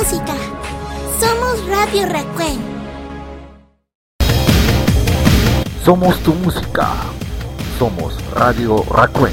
música. Somos Radio Raccoon. Somos tu música. Somos Radio Raccoon.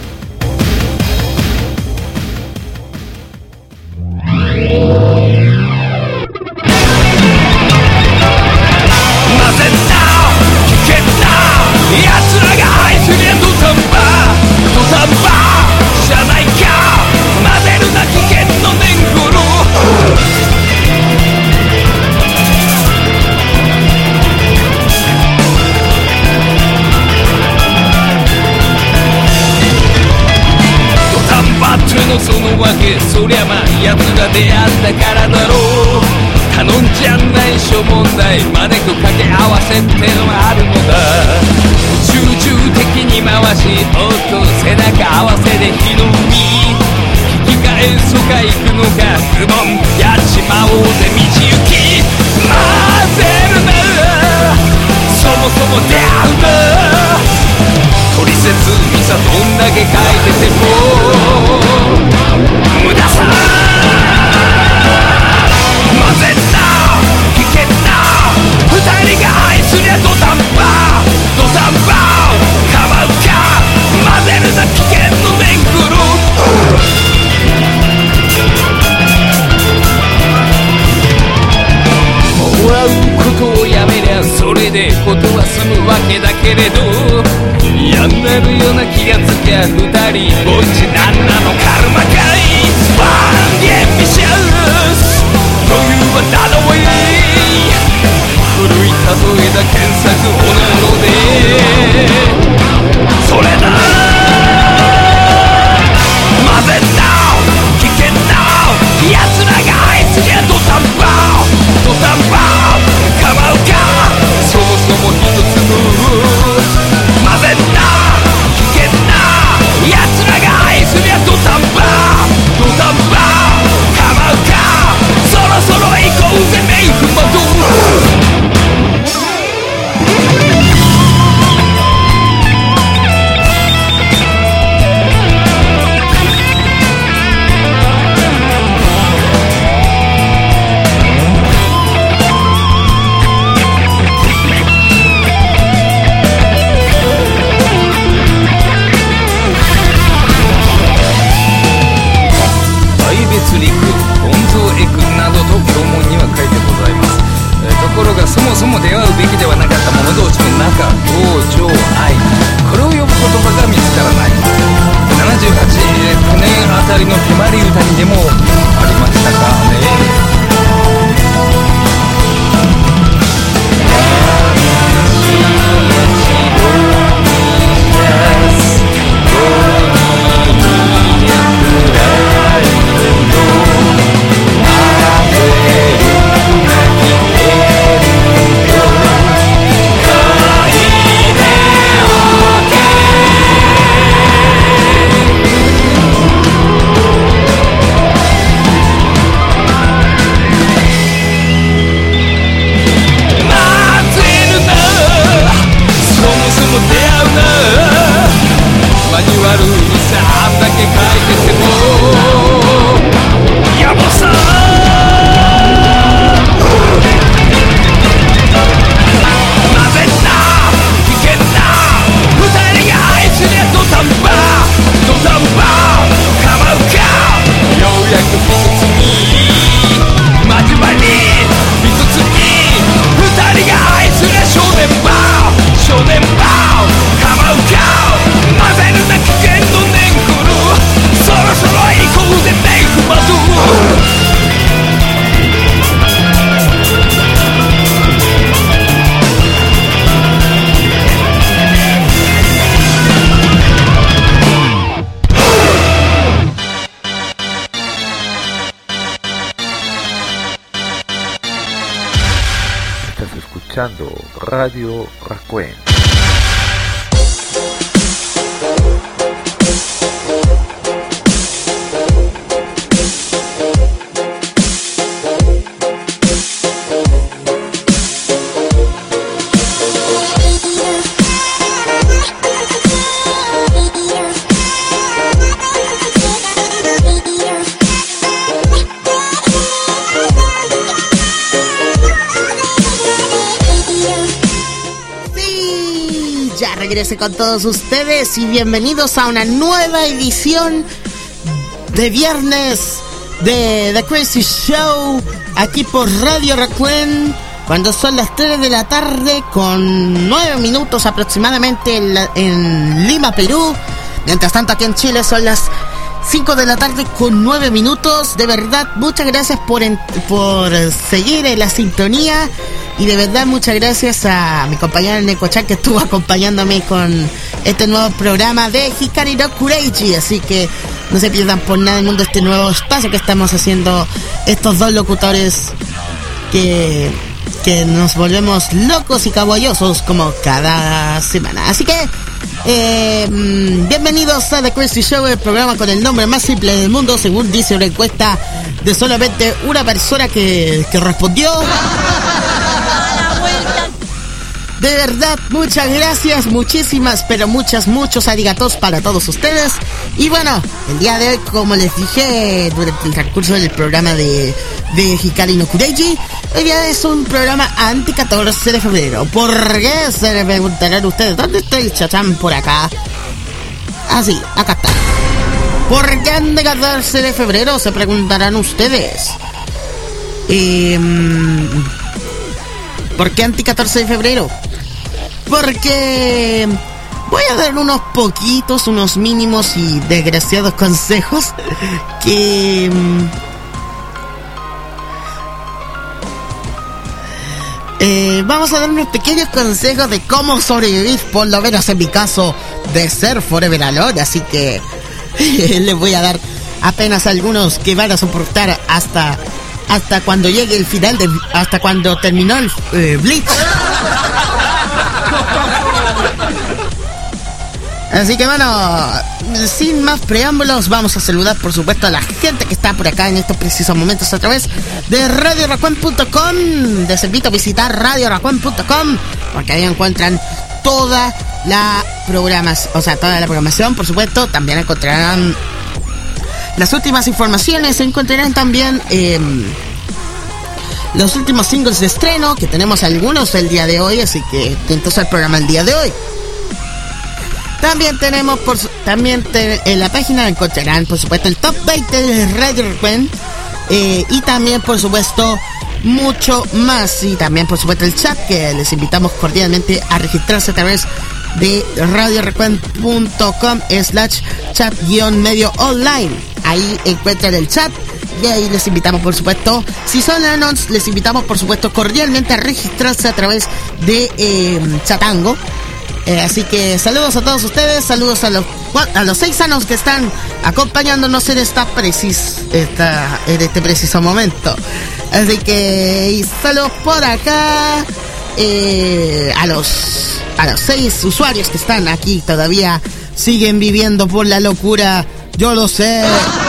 そのわけそりゃまあ奴が出会ったからだろう。頼んじゃない諸問題までと掛け合わせってのがあるのだ。集中的に回し音背中合わせで火の海引き返すか行くのかズボンやっちまおうぜ道行き混ぜるなそもそも出会うな取説にさどんだけ書いてても無駄さ混ぜんな危険な二人が愛すりゃドタンバードタンバー構うか混ぜるな危険の年貢もらうことをやめりゃそれでことは済むわけだけれど嫌になるような気がつきゃ二人ぼっちなんなのカルマかいファンゲンビシャス余裕はだどい古い例えだ検索おののでそれだ混ぜんな危険な奴らが愛すりゃドタンバードタンバー構うかそもそも一つの混ぜんな危険な奴らが愛すりゃドタンバードタンバー構うかそろそろ行こうぜメイクモドところがそもそも出会うべきではなかった者同士の仲同情愛これを呼ぶ言葉が見つからない78、9年あたりの手まり歌にでもありましたかね。マニュアルにさあんだけ書いててもやぼさ混ぜんな危険な二人が愛すりゃドタンバードタンバー構うかようやく一つに交わり一つに二人が愛すりゃ少年バー少年バー構うか混ぜるな危険の年貢そろそろ行こうぜメイクマド Estás escuchando Radio Raccoon. regrese con todos ustedes y bienvenidos a una nueva edición de viernes de The Crazy Show aquí por Radio Recuén, cuando son las 3 de la tarde con 9 minutos aproximadamente en Lima, Perú. Mientras tanto aquí en Chile son las 5 de la tarde con 9 minutos. De verdad, muchas gracias por seguir en la sintonía. Y de verdad, muchas gracias a mi compañera Neko-chan que estuvo acompañándome con este nuevo programa de Hikari no Kureiji. Así que no se pierdan por nada del mundo este nuevo espacio que estamos haciendo estos dos locutores que nos volvemos locos y caballosos como cada semana. Así que bienvenidos a The Crazy Show, el programa con el nombre más simple del mundo, según dice una encuesta de solamente una persona que respondió. De verdad, muchas gracias, muchísimas, pero muchos arigatos para todos ustedes. Y bueno, el día de hoy, como les dije durante el transcurso del programa de Hikari no Kureiji, hoy día es un programa anti 14 de febrero. ¿Por qué? Se le preguntarán ustedes, ¿dónde está el chachán por acá? Ah, sí, acá está. ¿Por qué anti 14 de febrero? Se preguntarán ustedes. ¿Por qué anti 14 de febrero? Porque voy a dar unos mínimos y desgraciados consejos que vamos a dar unos pequeños consejos de cómo sobrevivir, por lo menos en mi caso, de ser Forever Alone. Así que les voy a dar apenas algunos que van a soportar hasta cuando llegue el final, hasta cuando terminó el Bleach. Así que bueno, sin más preámbulos, vamos a saludar por supuesto a la gente que está por acá en estos precisos momentos a través de RadioRacuen.com. Les invito a visitar RadioRacuen.com, porque ahí encuentran toda la programación, por supuesto. También encontrarán las últimas informaciones, encontrarán también los últimos singles de estreno, que tenemos algunos el día de hoy, así que atentos al programa el día de hoy. También tenemos en la página encontrarán por supuesto el top 20 de Radio Recuén, y también por supuesto mucho más, y también por supuesto el chat, que les invitamos cordialmente a registrarse a través de radiorecuén.com/chat-medio online. Ahí encuentran el chat y ahí les invitamos por supuesto, si son anons, les invitamos por supuesto cordialmente a registrarse a través de Chatango. Así que saludos a todos ustedes, saludos a los 6 anos que están acompañándonos en este preciso momento. Así que saludos por acá a los 6 usuarios que están aquí, todavía siguen viviendo por la locura, yo lo sé.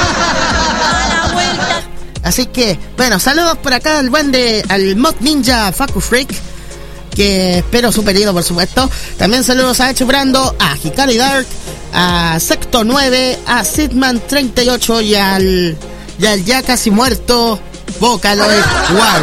Así que bueno, saludos por acá al Mod Ninja Faku Freak, que espero su pedido por supuesto. También saludos a Echo Brando, a Hikari Dark, a Secto 9, a Sidman 38 y al ya casi muerto Vocaloid Wow.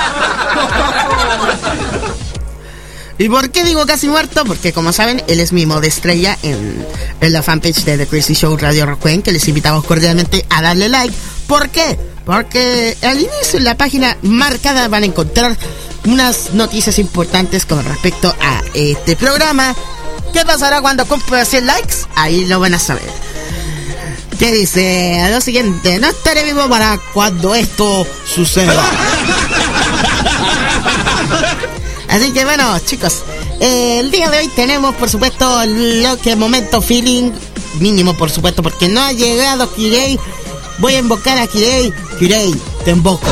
¿Y por qué digo casi muerto? Porque como saben, él es mi mod estrella en la fanpage de The Crazy Show Radio Recuén, que les invitamos cordialmente a darle like. ¿Por qué? Porque al inicio en la página marcada van a encontrar unas noticias importantes con respecto a este programa. ¿Qué pasará cuando cumpla 100 likes? Ahí lo van a saber. ¿Qué dice? Lo siguiente: no estaré vivo para cuando esto suceda. Así que bueno, chicos, el día de hoy tenemos por supuesto lo que momento feeling mínimo, por supuesto, porque no ha llegado Kirei. Voy a invocar a Kirei. Kirei, te invoco.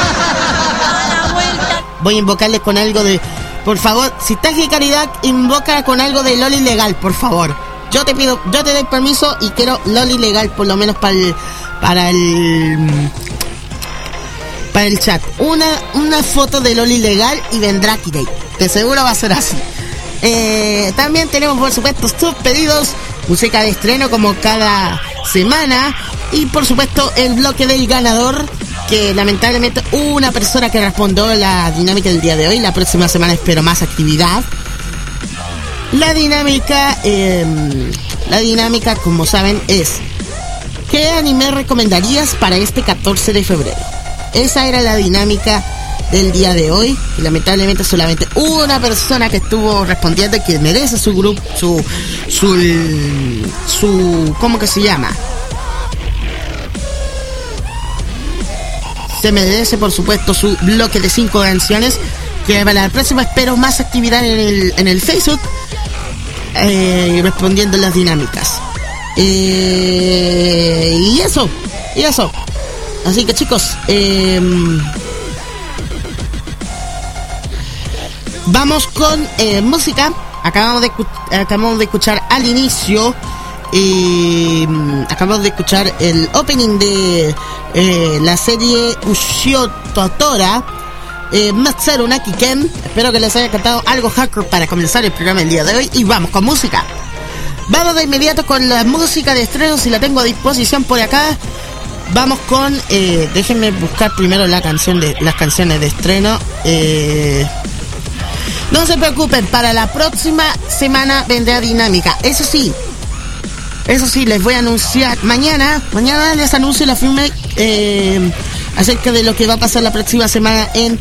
Voy a invocarle con algo de... Por favor, si estás en caridad, invoca con algo de LOL ilegal, por favor. Yo te doy permiso y quiero LOL ilegal, por lo menos para el chat. Una foto de LOL ilegal y vendrá Kirei. De seguro va a ser así. También tenemos por supuesto sus pedidos, música de estreno como cada semana, y por supuesto el bloque del ganador, que lamentablemente hubo una persona que respondió la dinámica del día de hoy. La próxima semana espero más actividad. La dinámica, como saben, es: ¿qué anime recomendarías para este 14 de febrero? Esa era la dinámica del día de hoy. Y lamentablemente solamente una persona que estuvo respondiendo y que merece su grupo, su ¿cómo que se llama? Se merece, por supuesto, su bloque de 5 canciones. Que para la próxima espero más actividad en el Facebook, respondiendo las dinámicas. Y eso. Así que, chicos, vamos con música. Acabamos de escuchar al inicio. Acabamos de escuchar el opening de la serie Ushio Totora, Matsuru Naki Ken. Espero que les haya cantado algo hardcore para comenzar el programa el día de hoy. Y vamos con música. Vamos de inmediato con la música de estreno, si la tengo a disposición por acá. Vamos con déjenme buscar primero las canciones de estreno. No se preocupen, para la próxima semana vendrá dinámica. Eso sí, les voy a anunciar mañana les anuncio la firme acerca de lo que va a pasar la próxima semana en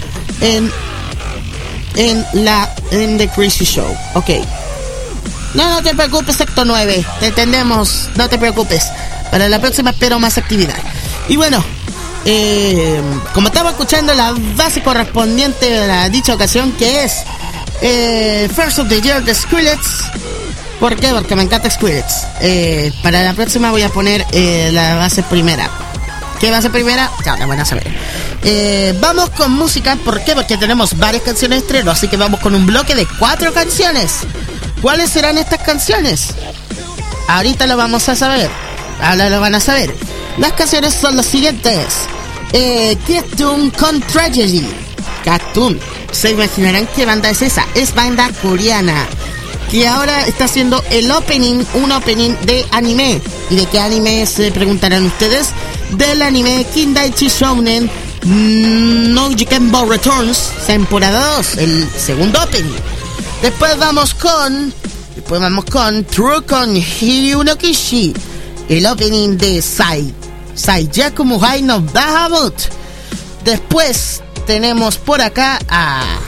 The Crazy Show. Ok. No te preocupes, sector 9. Te entendemos, no te preocupes. Para la próxima espero más actividad. Y bueno, como estaba escuchando la base correspondiente a dicha ocasión, que es First of the Year de Skrillex. ¿Por qué? Porque me encanta Skrillex. Para la próxima voy a poner la base primera. ¿Qué base primera? Ya la van a saber. Vamos con música. ¿Por qué? Porque tenemos varias canciones de estreno. Así que vamos con un bloque de 4 canciones. ¿Cuáles serán estas canciones? Ahorita lo vamos a saber. Ahora lo van a saber. Las canciones son las siguientes. Cartoon con Tragedy. Cartoon. Se imaginarán qué banda es esa. Es banda coreana, que ahora está haciendo un opening de anime. ¿Y de qué anime se preguntarán ustedes? Del anime Kindaichi Shounen no Jikenbo Returns, temporada 2, el segundo opening. Después vamos con True con Hiryu no Kishi, el opening de Saiyaku Muhai no Dahabut. Después tenemos por acá a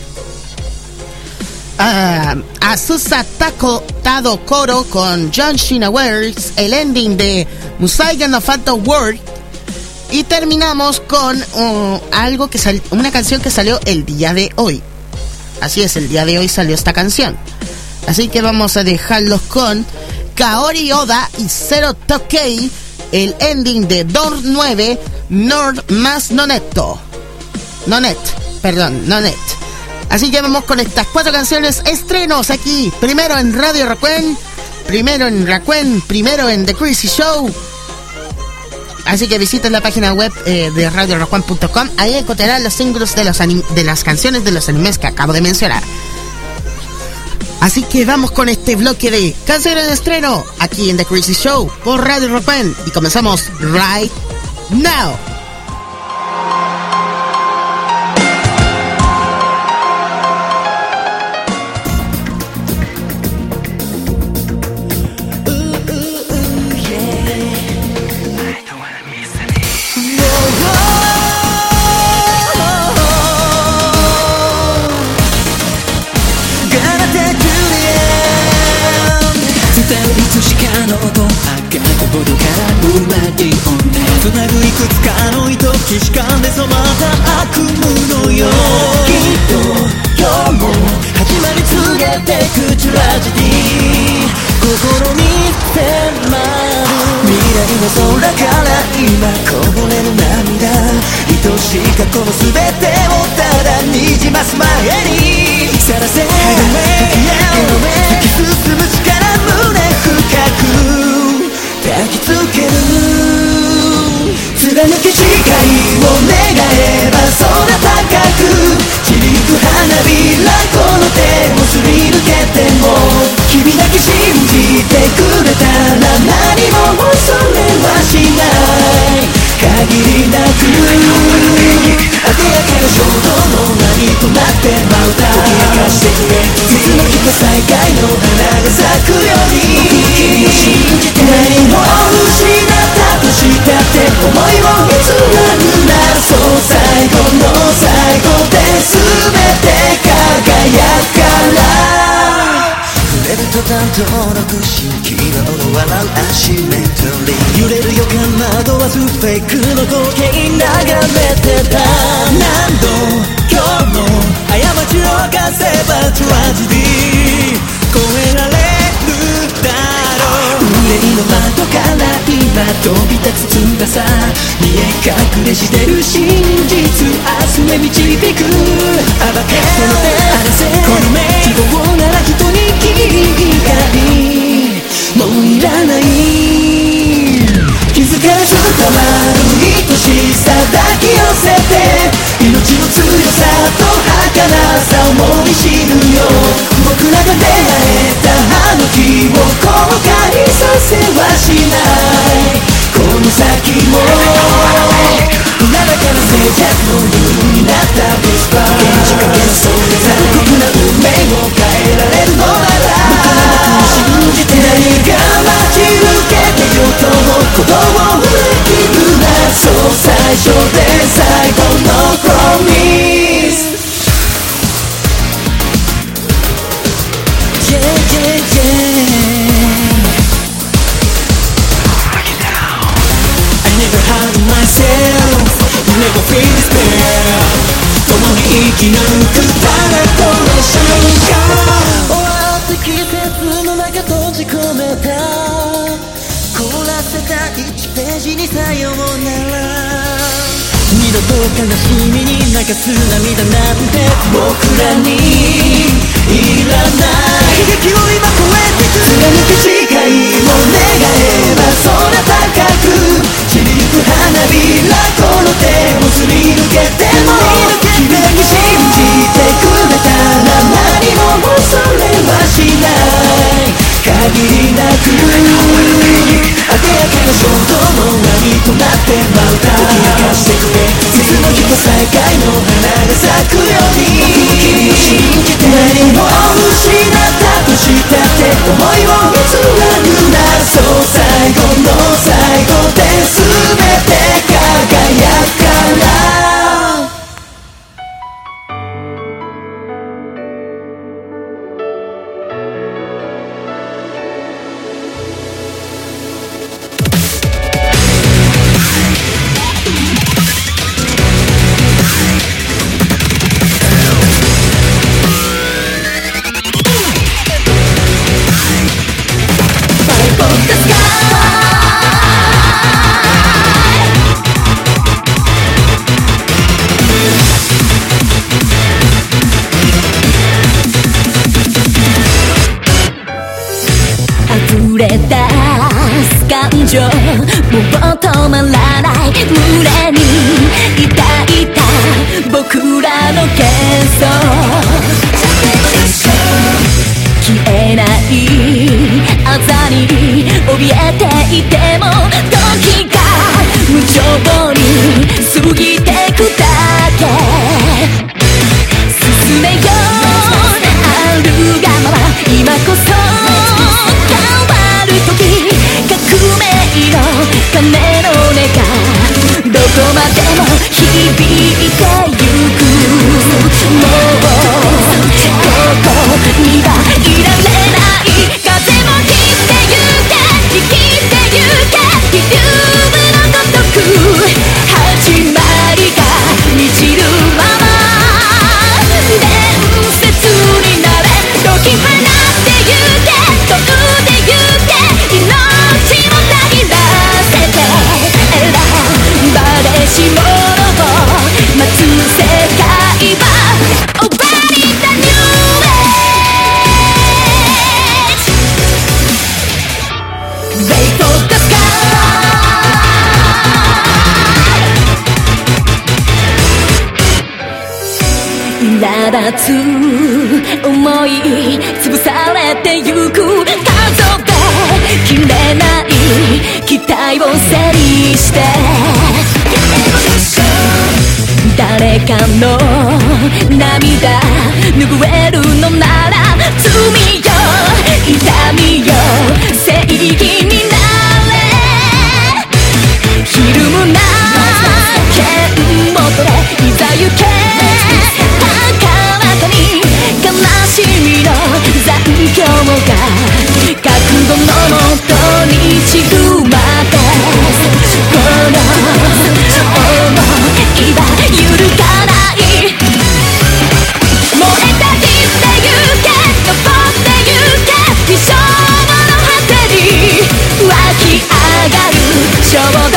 Asusa Tado Koro con John Shinawers, el ending de Musaiga no Phantom World. Y terminamos con una canción que salió el día de hoy. Así es, el día de hoy salió esta canción. Así que vamos a dejarlos con Kaori Oda y Zero Tokei, el ending de Door 9 Nord más Nonet. Así que vamos con estas 4 canciones estrenos aquí. Primero en Radio Rakuen, primero en The Crazy Show. Así que visiten la página web de radiorakuen.com. Ahí encontrarán los singles de las canciones de los animes que acabo de mencionar. Así que vamos con este bloque de canciones de estreno aquí en The Crazy Show por Radio Rakuen. Y comenzamos right now. It's 登録し昨日の笑うアシメトリー揺れる予感惑わすフェイクの光景眺めてた何度今日も過ちを犯せばトラジディ超えられるだろう憂いの窓から今飛び立つ翼見え隠れしてる真実明日へ導く暴けその手荒らせこの目希望なら人に光もういらない気づかず伝わる愛しさ抱き寄せて命の強さと儚さ思い知るよ僕らが出会えたあの日を後悔させはしないこの先もうららかな静寂の夜になったビスパー現実かけのそれ残酷な運命を変えられるのなら信じて何が待ち受けてよとも鼓動を振り切るなそう最初で最後のプロミス Yeah, yeah, yeah I never hurt myself Never feel despair 共に生き抜く誰との瞬間終わった季節の中閉じ込めた凍らせた1ページにさようなら二度と悲しみに流す涙なんて僕らにいらない悲劇を今超えてく貫く誓いを願えば空高く散りゆく花びらこの手をすり抜けても君だけ信じてくれたら何も恐れはしない限りなくあでやかな衝動の波となって舞うた解き明かしてくれいつの日か再会の花が咲くように君を信じて何も失ったとしたって思いを偽らぬなそう最後の最後で全て輝くからもう止まらない胸に抱いた僕らの幻想消えないあざに怯えていても時が無情に過ぎてくだけ進めよあるがまま今こそ変わる時革命の鐘の音がどこまでも響いてゆくもうここにはいられない風も切ってゆけ生きてゆけフィルムのごとく始まりが満ちるまま伝説になれ解き放ってゆけ飛んでゆけ命をたぎらせて選ばれし者を待つ世界は終わりだニューエイジ Wait for the sky 苛立つ思い潰されてゆく数で切れない期待を整理して誰かの涙拭えるのなら罪よ痛みよ正義になれひるむな剣元でいざ行け高らかに悲しみの残響が衝動よ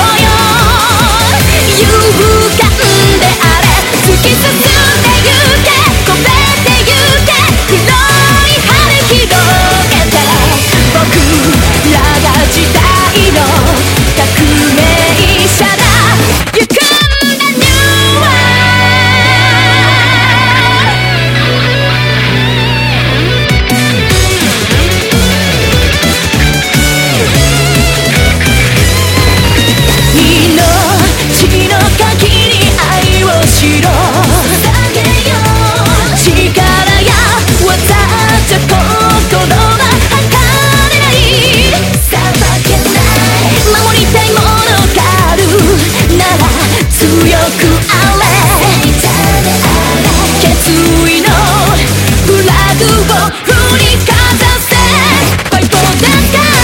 勇敢であれ突き進んでゆけ込めてゆけ広い羽広げて僕らが時代の革命者だ行くんだニューワ命の限り愛をしろ捧げよう力や技じゃ心は測れないさばけない守りたいものがあるなら強くあれ決意のフラグを振りかざせ Fight for the sky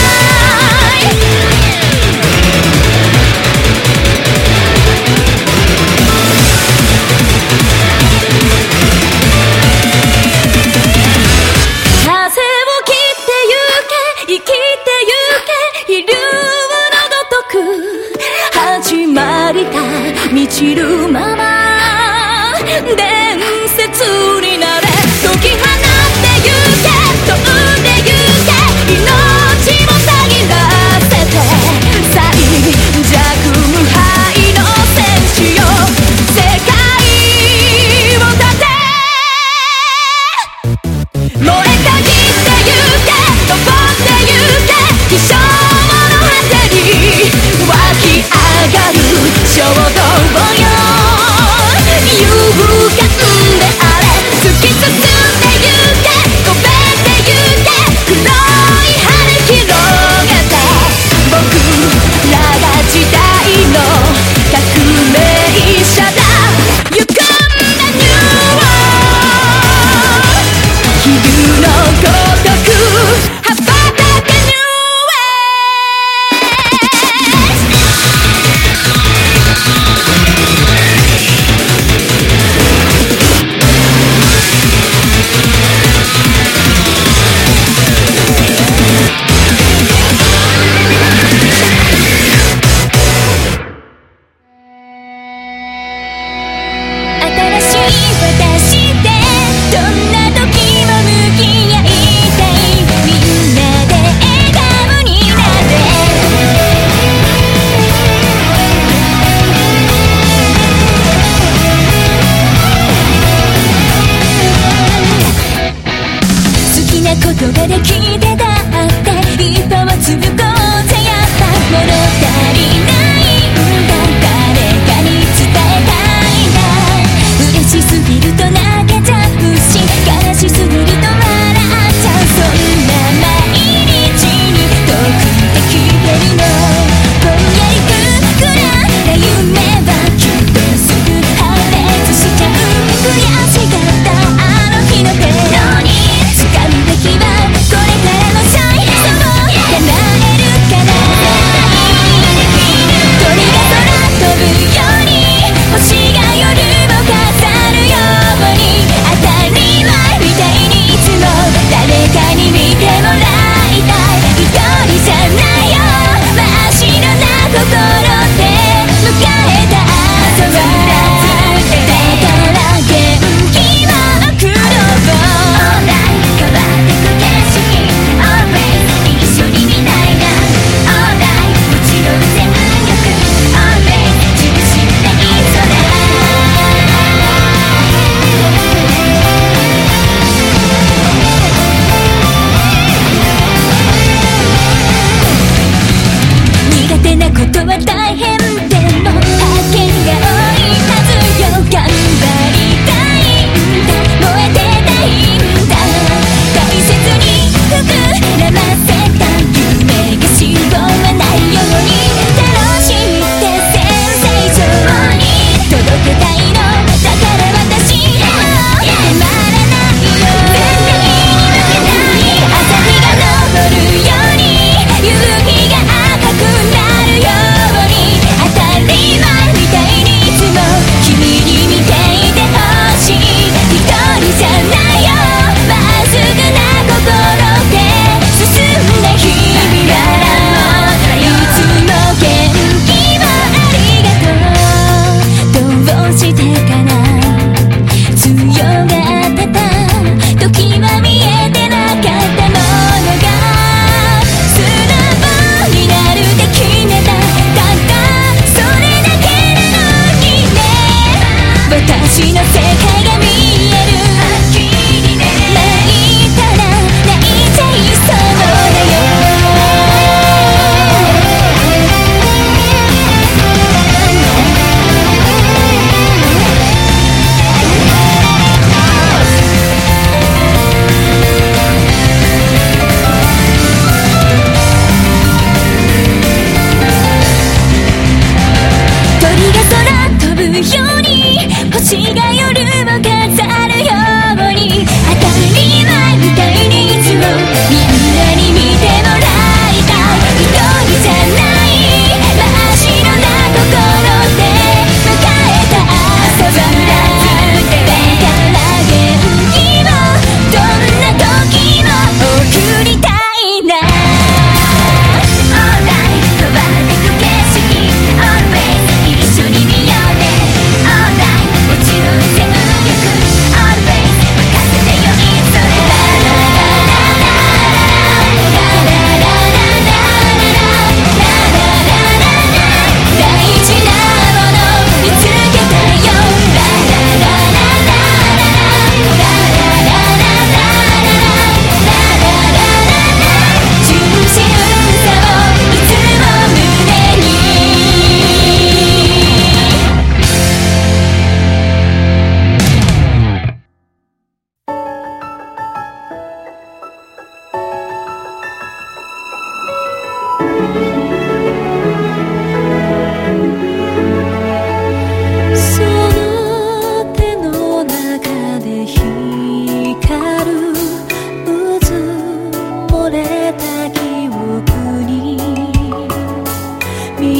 始まりか満ちるまま伝説になれ解き放ってゆけ飛んでゆけ命もたぎらせて最弱無敗の戦士よ世界を立て燃えたぎってゆけ登ってゆけ気象の果てに湧き上がる衝動よ勇敢であれ突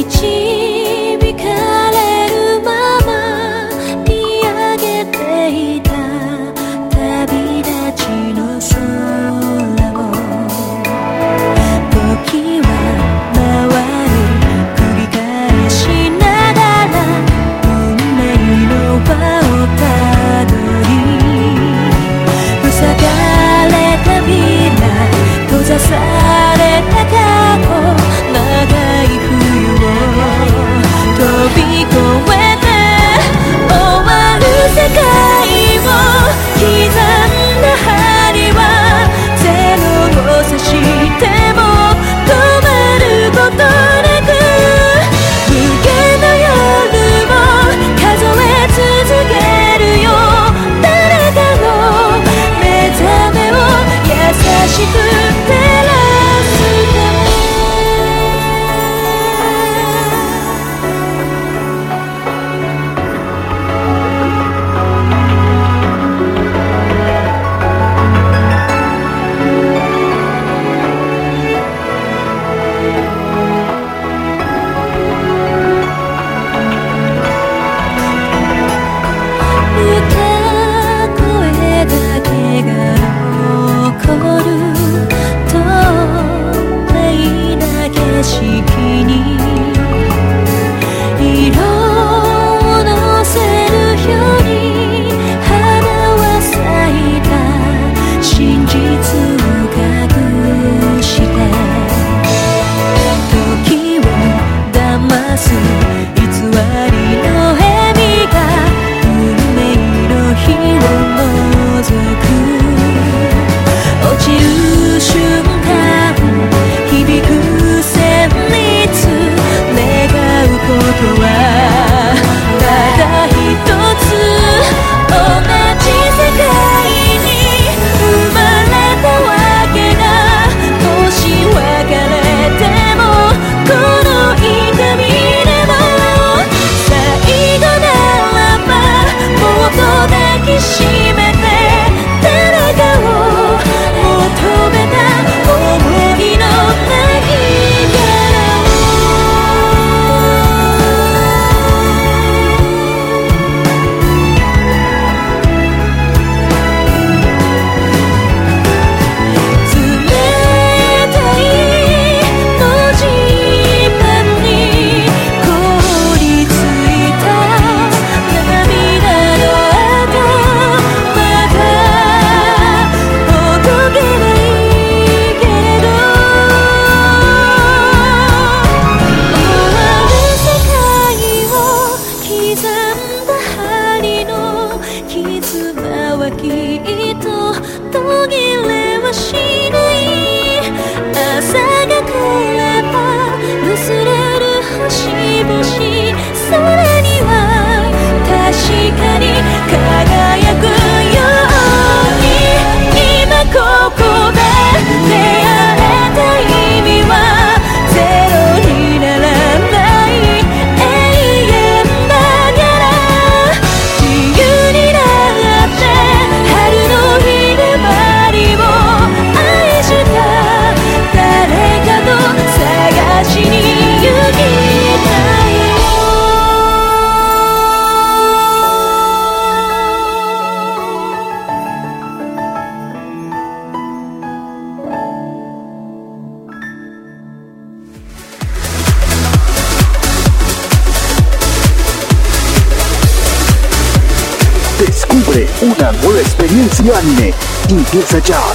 una nueva experiencia anime. Ingresa ya a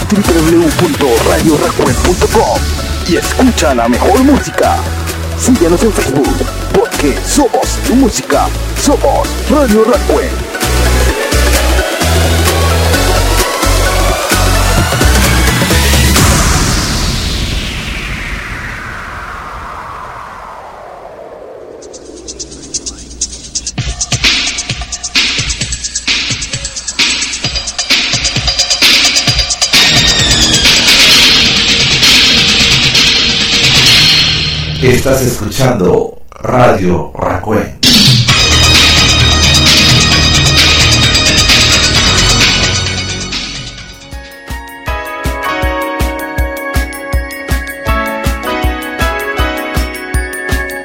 www.radioracuen.com y escucha la mejor música. Síguenos en Facebook, porque somos tu música, somos Radio Racuen. Estás escuchando Radio Racuen.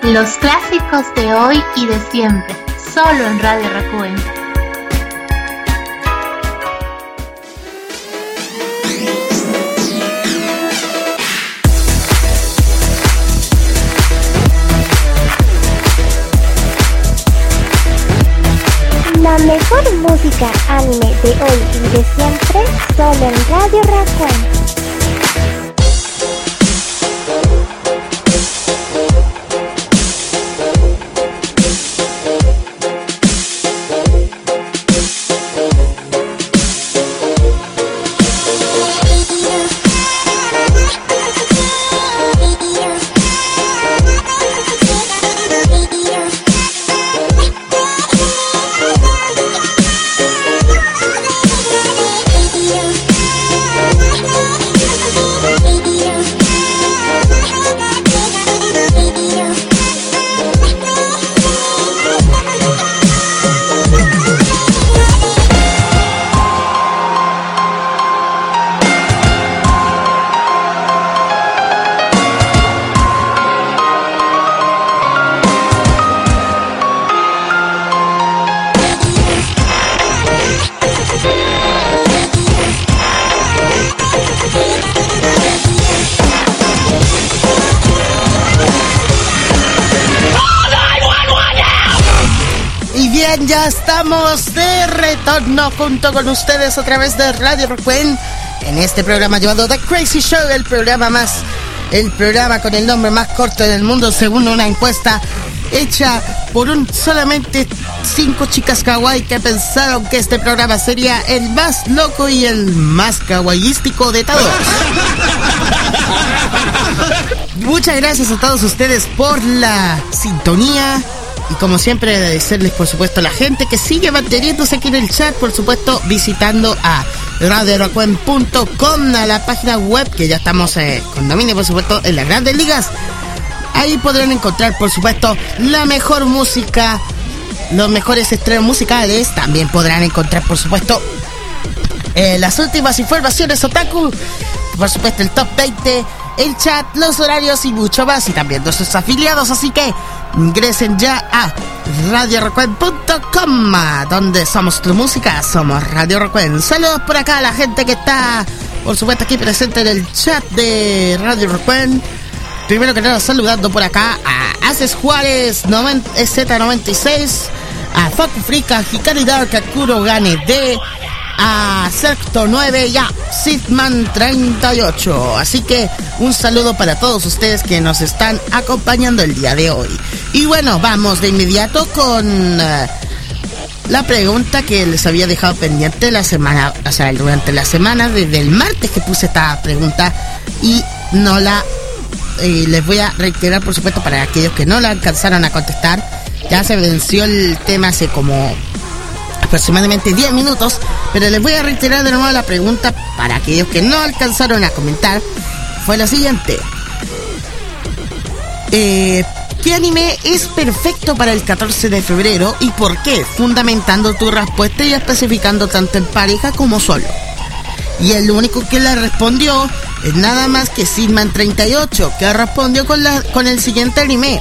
Los clásicos de hoy y de siempre, solo en Radio Rakuen. La mejor música anime de hoy y de siempre, solo en Radio Rakuen. Ya estamos de retorno junto con ustedes a través de Radio Rakuen en este programa llamado The Crazy Show, el programa con el nombre más corto del mundo según una encuesta hecha por solamente 5 chicas kawaii que pensaron que este programa sería el más loco y el más kawaiístico de todos. Muchas gracias a todos ustedes por la sintonía. Y como siempre agradecerles por supuesto a la gente que sigue manteniéndose aquí en el chat, por supuesto visitando a radiorakuen.com, a la página web que ya estamos con dominio por supuesto en las grandes ligas. Ahí podrán encontrar por supuesto la mejor música, los mejores estrenos musicales. También podrán encontrar por supuesto las últimas informaciones otaku, por supuesto el top 20, el chat, los horarios y mucho más, y también nuestros afiliados. Así que ingresen ya a radiorakuen.com, donde somos tu música, somos Radio Rakuen. Saludos por acá a la gente que está por supuesto aquí presente en el chat de Radio Rakuen. Primero que nada saludando por acá a Aces Juárez Z96, a Faku Frika, a Hikari Dark, a Kuro Gane D, a Sector 9 y a Sidman 38. Así que un saludo para todos ustedes que nos están acompañando el día de hoy. Y bueno, vamos de inmediato con la pregunta que les había dejado pendiente la semana, o sea, durante la semana desde el martes que puse esta pregunta y no la les voy a reiterar por supuesto para aquellos que no la alcanzaron a contestar. Ya se venció el tema hace como aproximadamente 10 minutos, pero les voy a reiterar de nuevo la pregunta para aquellos que no alcanzaron a comentar. Fue la siguiente: ¿qué anime es perfecto para el 14 de febrero y por qué? Fundamentando tu respuesta y especificando tanto en pareja como solo. Y el único que le respondió es nada más que Sidman 38, que respondió con el siguiente anime: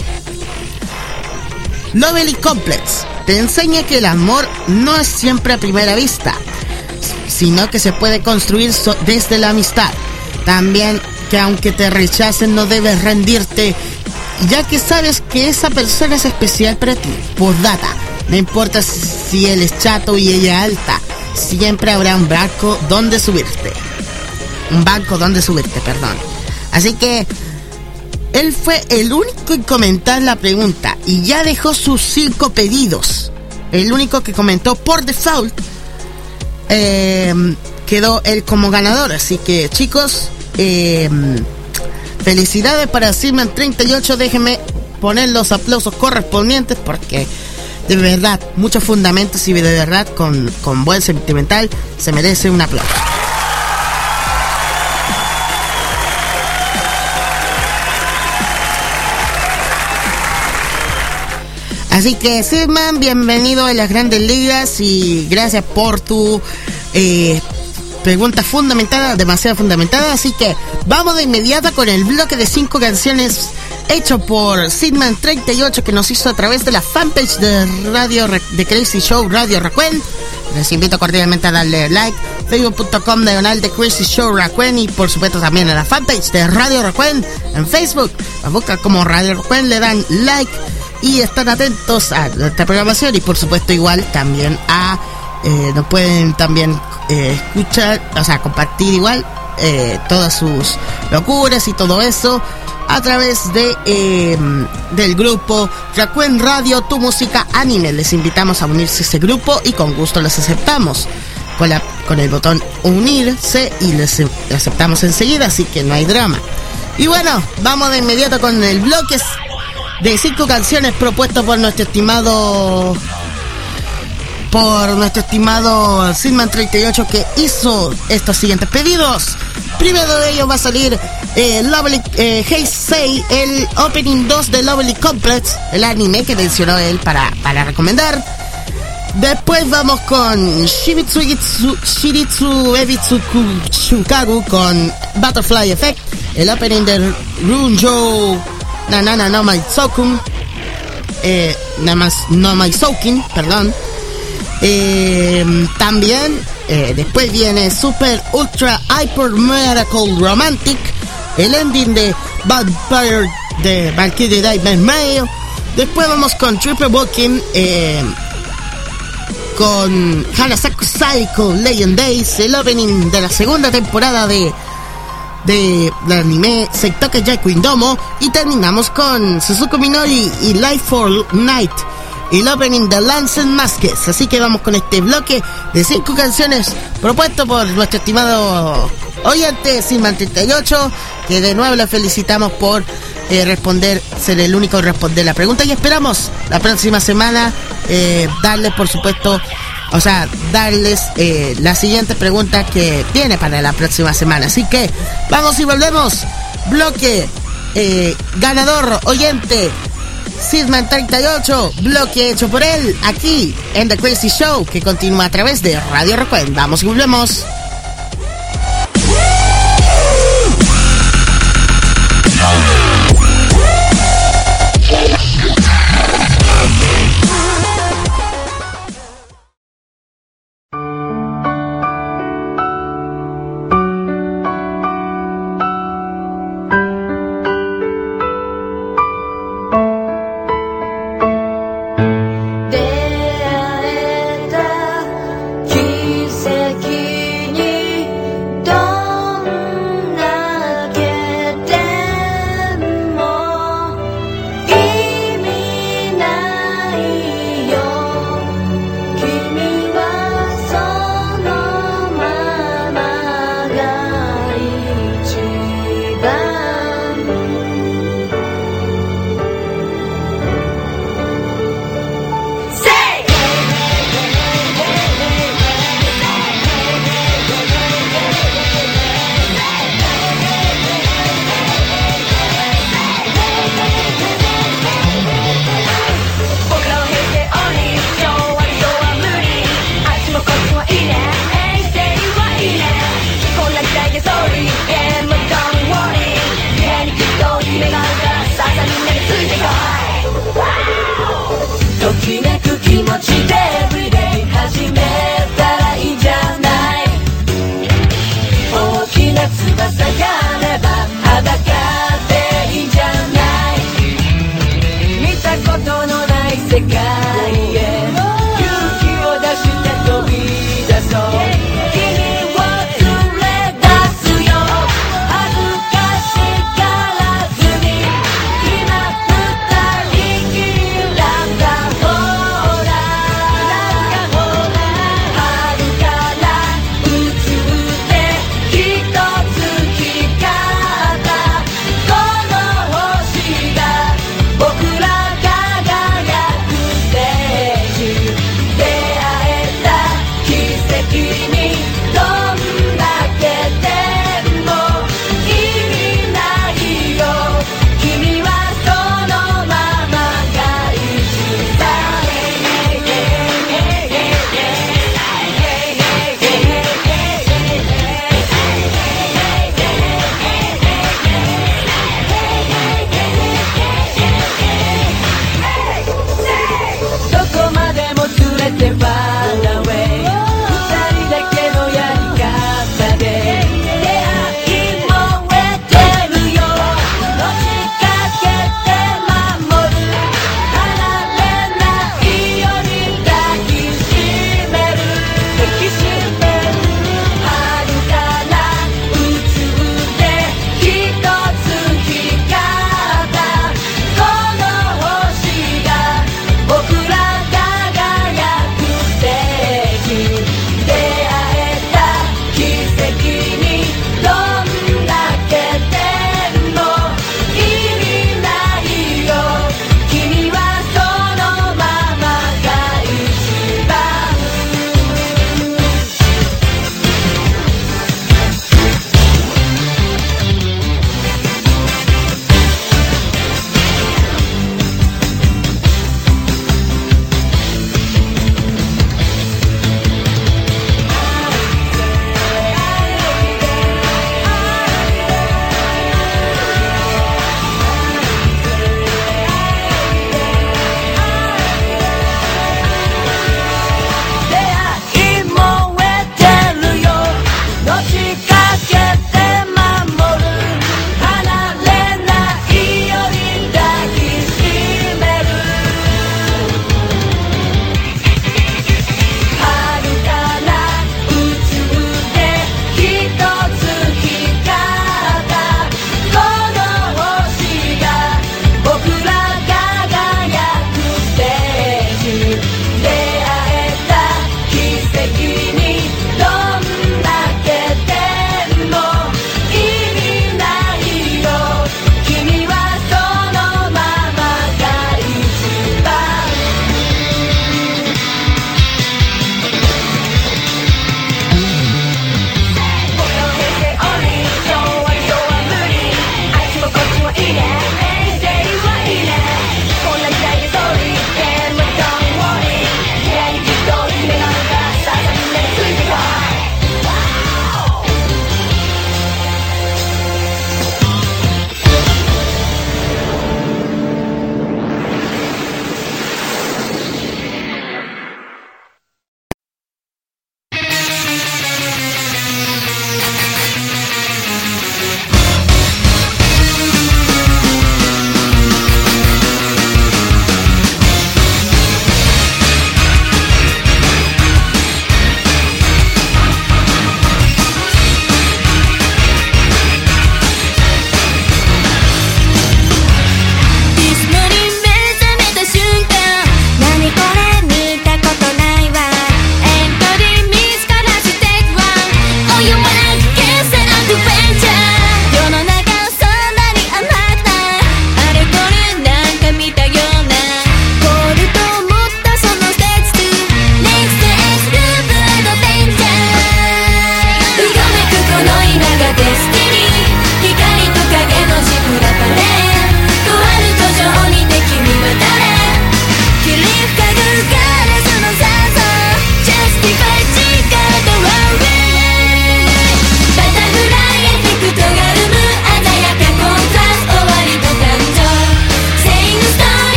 Lovely Complex. Te enseña que el amor no es siempre a primera vista, sino que se puede construir desde la amistad. También que aunque te rechacen no debes rendirte, ya que sabes que esa persona es especial para ti. Postdata: no importa si él es chato y ella alta, siempre habrá un banco donde subirte. Así que él fue el único en comentar la pregunta y ya dejó sus 5 pedidos. El único que comentó por default quedó él como ganador. Así que chicos, felicidades para Sidman 38. Déjenme poner los aplausos correspondientes porque de verdad, muchos fundamentos y de verdad con buen sentimental se merece un aplauso. Así que Sidman, bienvenido a las grandes ligas y gracias por tu pregunta fundamentada, demasiado fundamentada. Así que vamos de inmediato con el bloque de 5 canciones hecho por Sidman38, que nos hizo a través de la fanpage de Radio de Crazy Show Radio Raccoon. Les invito cordialmente a darle like, facebook.com/de Crazy Show Raccoon, y por supuesto también a la fanpage de Radio Raccoon en Facebook. La buscan como Radio Raccoon, le dan like y están atentos a nuestra programación, y por supuesto igual también a nos pueden también escuchar, o sea, compartir igual todas sus locuras y todo eso a través de del grupo Raccoon Radio, tu música anime. Les invitamos a unirse a ese grupo y con gusto les aceptamos con el botón unirse, y les aceptamos enseguida, así que no hay drama. Y bueno, vamos de inmediato con el bloque de 5 canciones propuestos por nuestro estimado Sidman38, que hizo estos siguientes pedidos. Primero de ellos va a salir Lovely Heisei, el opening 2 de Lovely Complex, el anime que mencionó él para recomendar. Después vamos con Shiritsu Ebitsu Shukagu con Butterfly Effect, el opening de Runjo Nanana no Maizoukin, perdón. También después viene Super Ultra Hyper Miracle Romantic, el ending de Vampire de Valkyrie Dive Mail. Después vamos con Triple Walking con Hanasaku Psycho Legend Days, el opening de la segunda temporada del anime Seitoke Yaku Indomo. Y terminamos con Suzuko Minori y Life for Night, el opening de Lance Maskes. Así que vamos con este bloque de 5 canciones propuesto por nuestro estimado oyente Sidman38, que de nuevo le felicitamos por ser el único en responder la pregunta, y esperamos la próxima semana darles, por supuesto, darles la siguiente pregunta que viene para la próxima semana. Así que vamos y volvemos. Bloque ganador oyente Sidman38, bloque hecho por él aquí en The Crazy Show, que continúa a través de Radio Raccoon. Vamos y volvemos. 僕ら輝く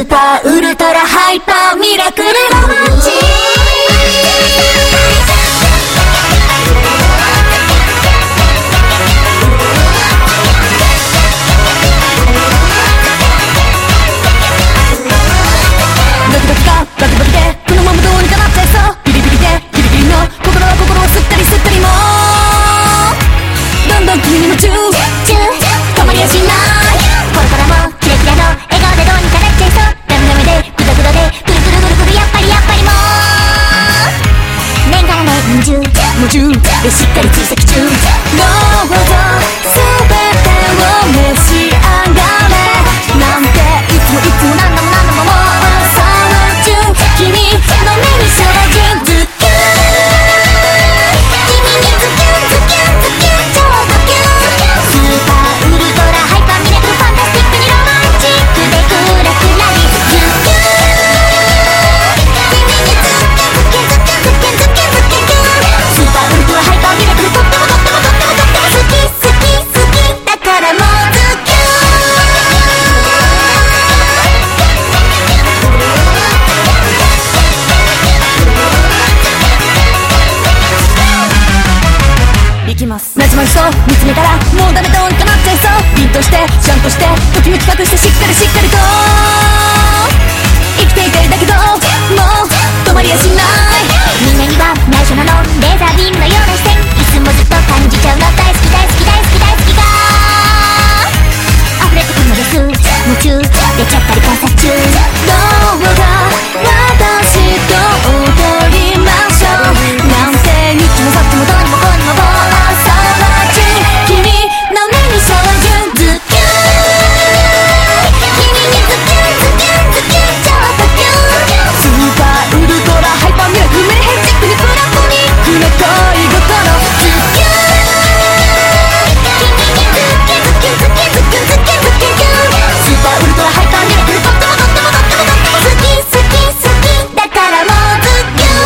ーパーウルトラハイパーミラクルロマンチバキバキかバキバキでこのままどうにかなっちゃいそうビリビリでギリギリの心は吸ったり吸ったりもどんどん君に夢中止まりはしないこれからもキラキラの笑顔でどうにかなっちゃいそうダメダメでグダグダでくるくるくるくるやっぱりもう年がら年中夢中でしっかり追跡中どうぞ全てを召し上がれなんていつもいつも何度も何度ももう騒中君の目に照準ズキュー君にズキュンズキュンズキュン超ドキュンスーパーウルトラハイパーミラクルファンタスティックにロマンチックでクラクラにズキュン君にズキュンズキュンズキュンズキュンズキュンズキュンスーパーウルトラハイパーミラクルとってもとってもとってもとっても好き好き好きだからもうズキュンいきます夏まりそう見つめたらもうダメどうにかなっちゃいそう凛としてシャンとしてときめき隠してしっかりしっかりと生きていたいだけどもう止まりやしないみんなには内緒なのレーザービームのような視線いつもずっと感じちゃうの大好き大好き大好き大好きが溢れてくるのです夢中出ちゃったり観察中どうか私と踊りましょうなんてにっちもさっちもどうにもこうにもボーナー騒中君の目に照準ズキュー君にズキュンズキュンズキュン超ドキュンスーパーウルトラハイパーミラクルメルヘンチックにプラトニックな恋心ズキュン君にズキュンズキュンズキュンズキュンズキュンズキュンスーパーウルトラハイパーミラクルとってもとってもとってもとっても好き好き好きだからもうズキュン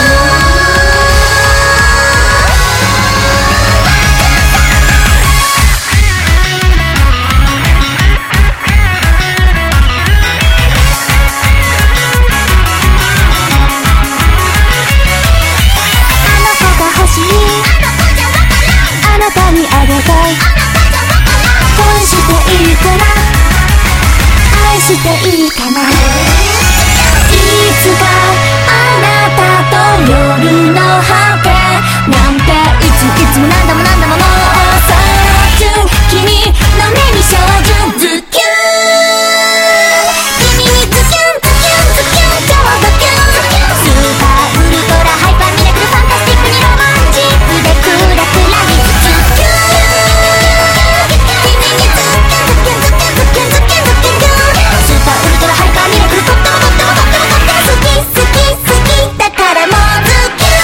あなたにあげたい恋していいかな愛していいかないつかあなたと夜の果てなんていつも何度も何度ももう騒中君の目に照準ズキュー君にズキュンズキュンズキュン超ドキュンスーパーウルトラハイパーミラクルファンタスティックにロマンチックでクラクラにズキュン君にズキュンズキュンズキュンズキュンズキュンズキュンスーパーウルトラハイパーミラクルとってもとってもとってもとっても好き好き好きだからもうズキュン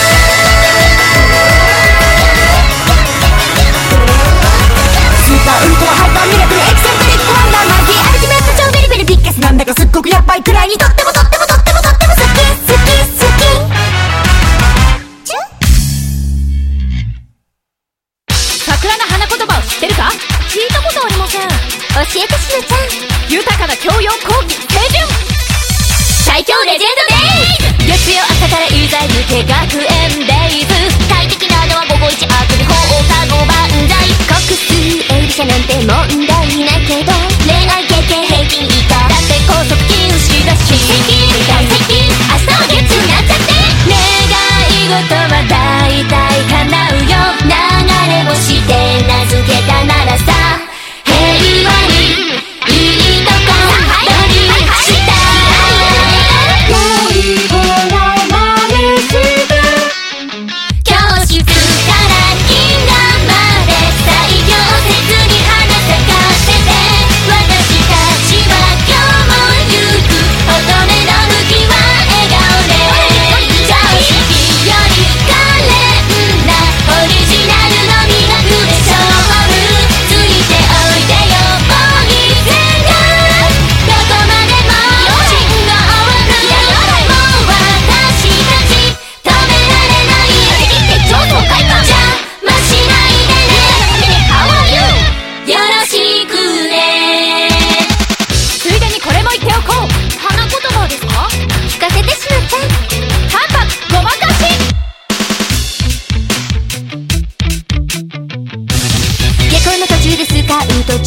スーパーウルトラハイパーミラクルエキセントリックワンダーマギーアルティメット超ベリベリビッケスなんだかすっごくやっぱりくらいにとってもとってもとってもとっても好き好き好き桜の花言葉を知ってるか聞いたことありません教えてしのちゃん豊かな教養講義清純最強レジェンドデイズ月曜朝からいざ抜け学園デイズ快適なのは午後1あくび放課後万歳国数エリシャなんて問題ないけど恋愛経験平均以下だって高速禁止だし最近大最近明日は月になっちゃって願い事は大体叶うよ流れ星で名付けたならさ平和にいいとこどりした恋を真似して教室から銀河まで最強説に花咲かせて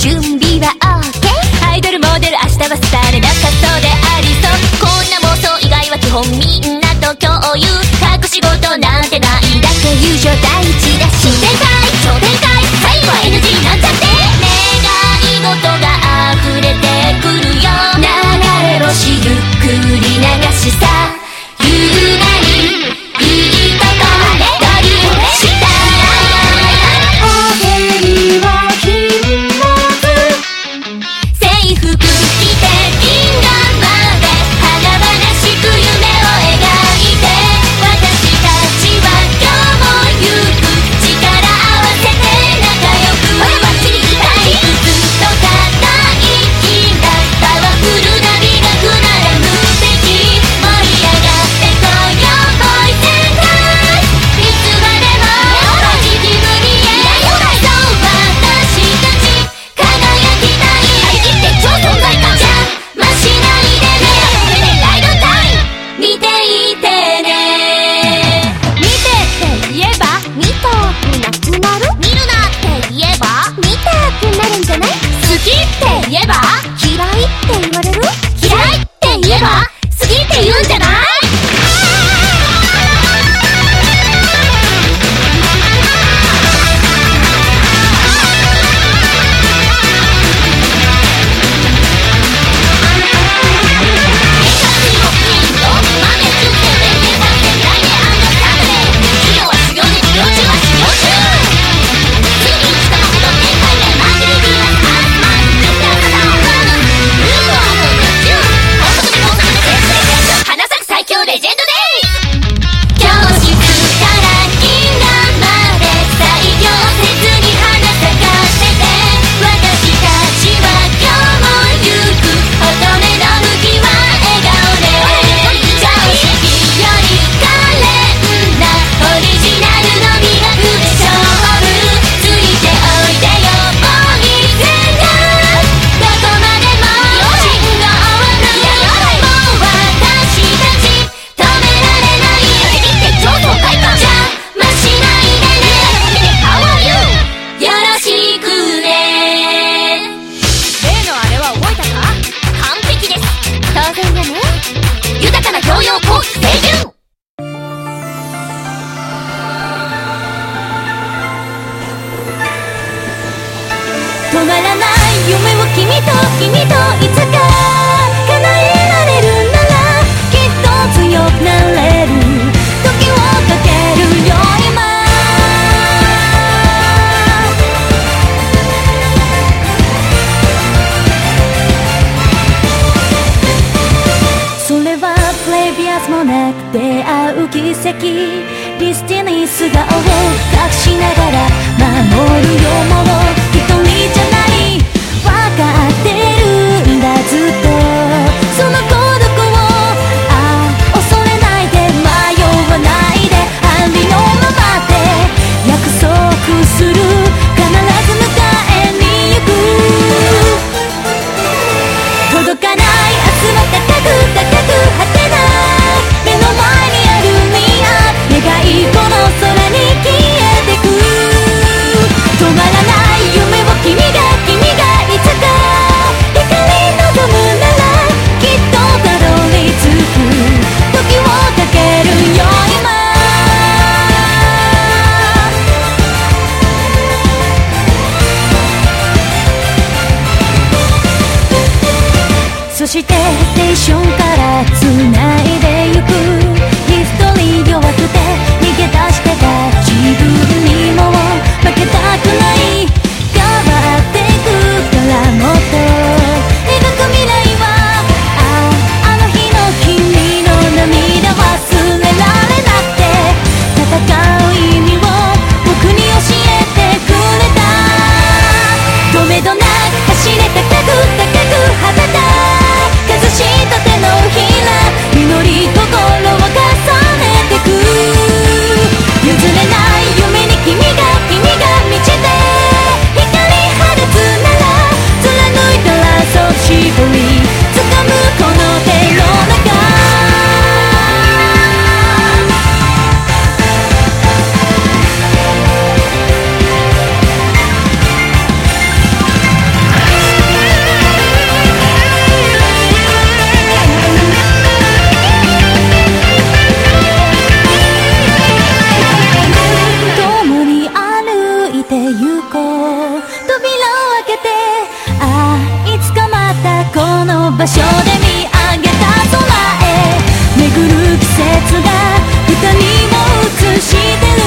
準備は OK アイドルモデル明日はスターでなかそうでありそうこんな妄想以外は基本みんなと共有隠し事なんてないだけ友情第一だし展開超展開最後は NG なんちゃって願い事が溢れてくるよ流れ星ゆっくり流しさ言うなりいいとこあれどりしたおへりは金木制服着て銀河まで華々しく夢を描いて私たちは今日も行く力合わせて仲良く退屈と硬い気がパワフルな美学なら無敵盛り上がってこようボイセンダーいつまでもポジティブにそう私たち輝きたい張り切って超存在感邪魔しないでねライドタイム見ていてね見てって言えば見たくなくなる見るなって言えば見たくなるんじゃない好きって言えば嫌いって言われる嫌いって言えば好きって言うんじゃない止まらない夢を君といつか叶えられるならきっと強くなれる時をかけるよ今それはプレビアスもなく出会う奇跡ディスティニー素顔を隠しながら守るよもの一人じゃない分かってるんだずっとその孤独を恐れないで迷わないでありのままで約束する必ず迎えに行く届かない明日は高く果てない目の前にある未来願いこの空に消えてく止まらない夢を君がいつか光望むならきっとたどり着く時をかけるよ今そしてステーションから繋いでゆくヒストリー弱くて逃げ出してた自分にも負けたくない変わってくからもっと描く未来はあの日の君の涙忘れられなくて戦う意味を僕に教えてくれた止めどなく走れ高く羽ばた外した手のひら実り心を重ねてくの場所で見上げた空へ巡る季節が二人を映してる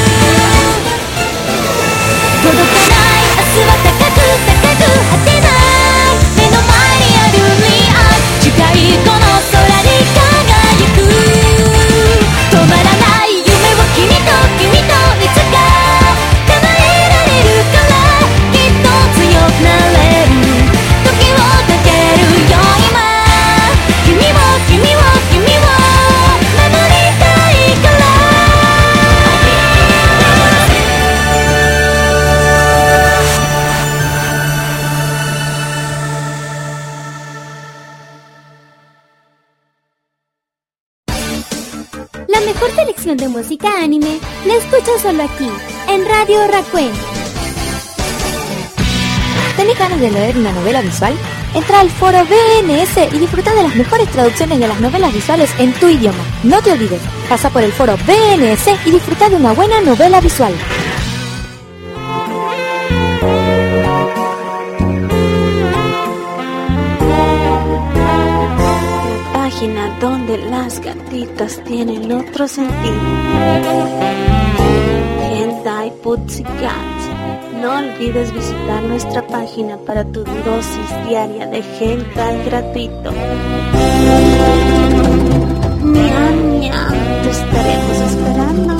届かない明日は高く高く果てない目の前にある未来近いこの空に輝く止まらない夢を君といつか叶えられるからきっと強くなれる時をかけるよ今君を守りたいから La mejor selección de música anime la escuchas solo aquí, en Radio Rakuen. ¿Tenés ganas de leer una novela visual? Entra al foro BNS y disfruta de las mejores traducciones de las novelas visuales en tu idioma. No te olvides, pasa por el foro BNS y disfruta de una buena novela visual. Página donde las gatitas tienen otro sentido. Hentai Putzigat. No olvides visitar nuestra página para tu dosis diaria de hentai gratuito. Miam, miam, te estaremos esperando.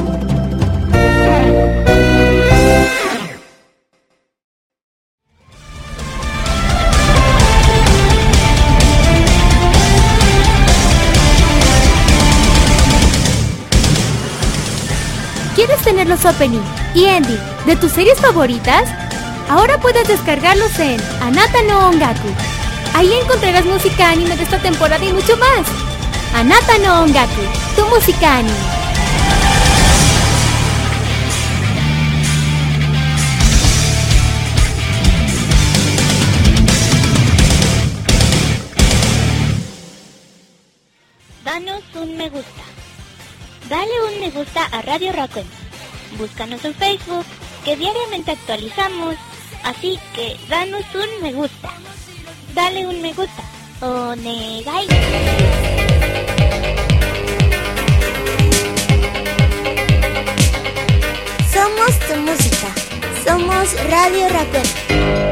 ¿Quieres tener los opening y ending de tus series favoritas? Ahora puedes descargarlos en Anata no Ongaku. Ahí encontrarás música anime de esta temporada y mucho más. Anata no Ongaku, tu música anime. Danos un me gusta. Dale un me gusta a Radio Rakuen. Búscanos en Facebook, que diariamente actualizamos. Así que danos un me gusta. Dale un me gusta. Onegai. Somos tu música. Somos Radio Rakuen.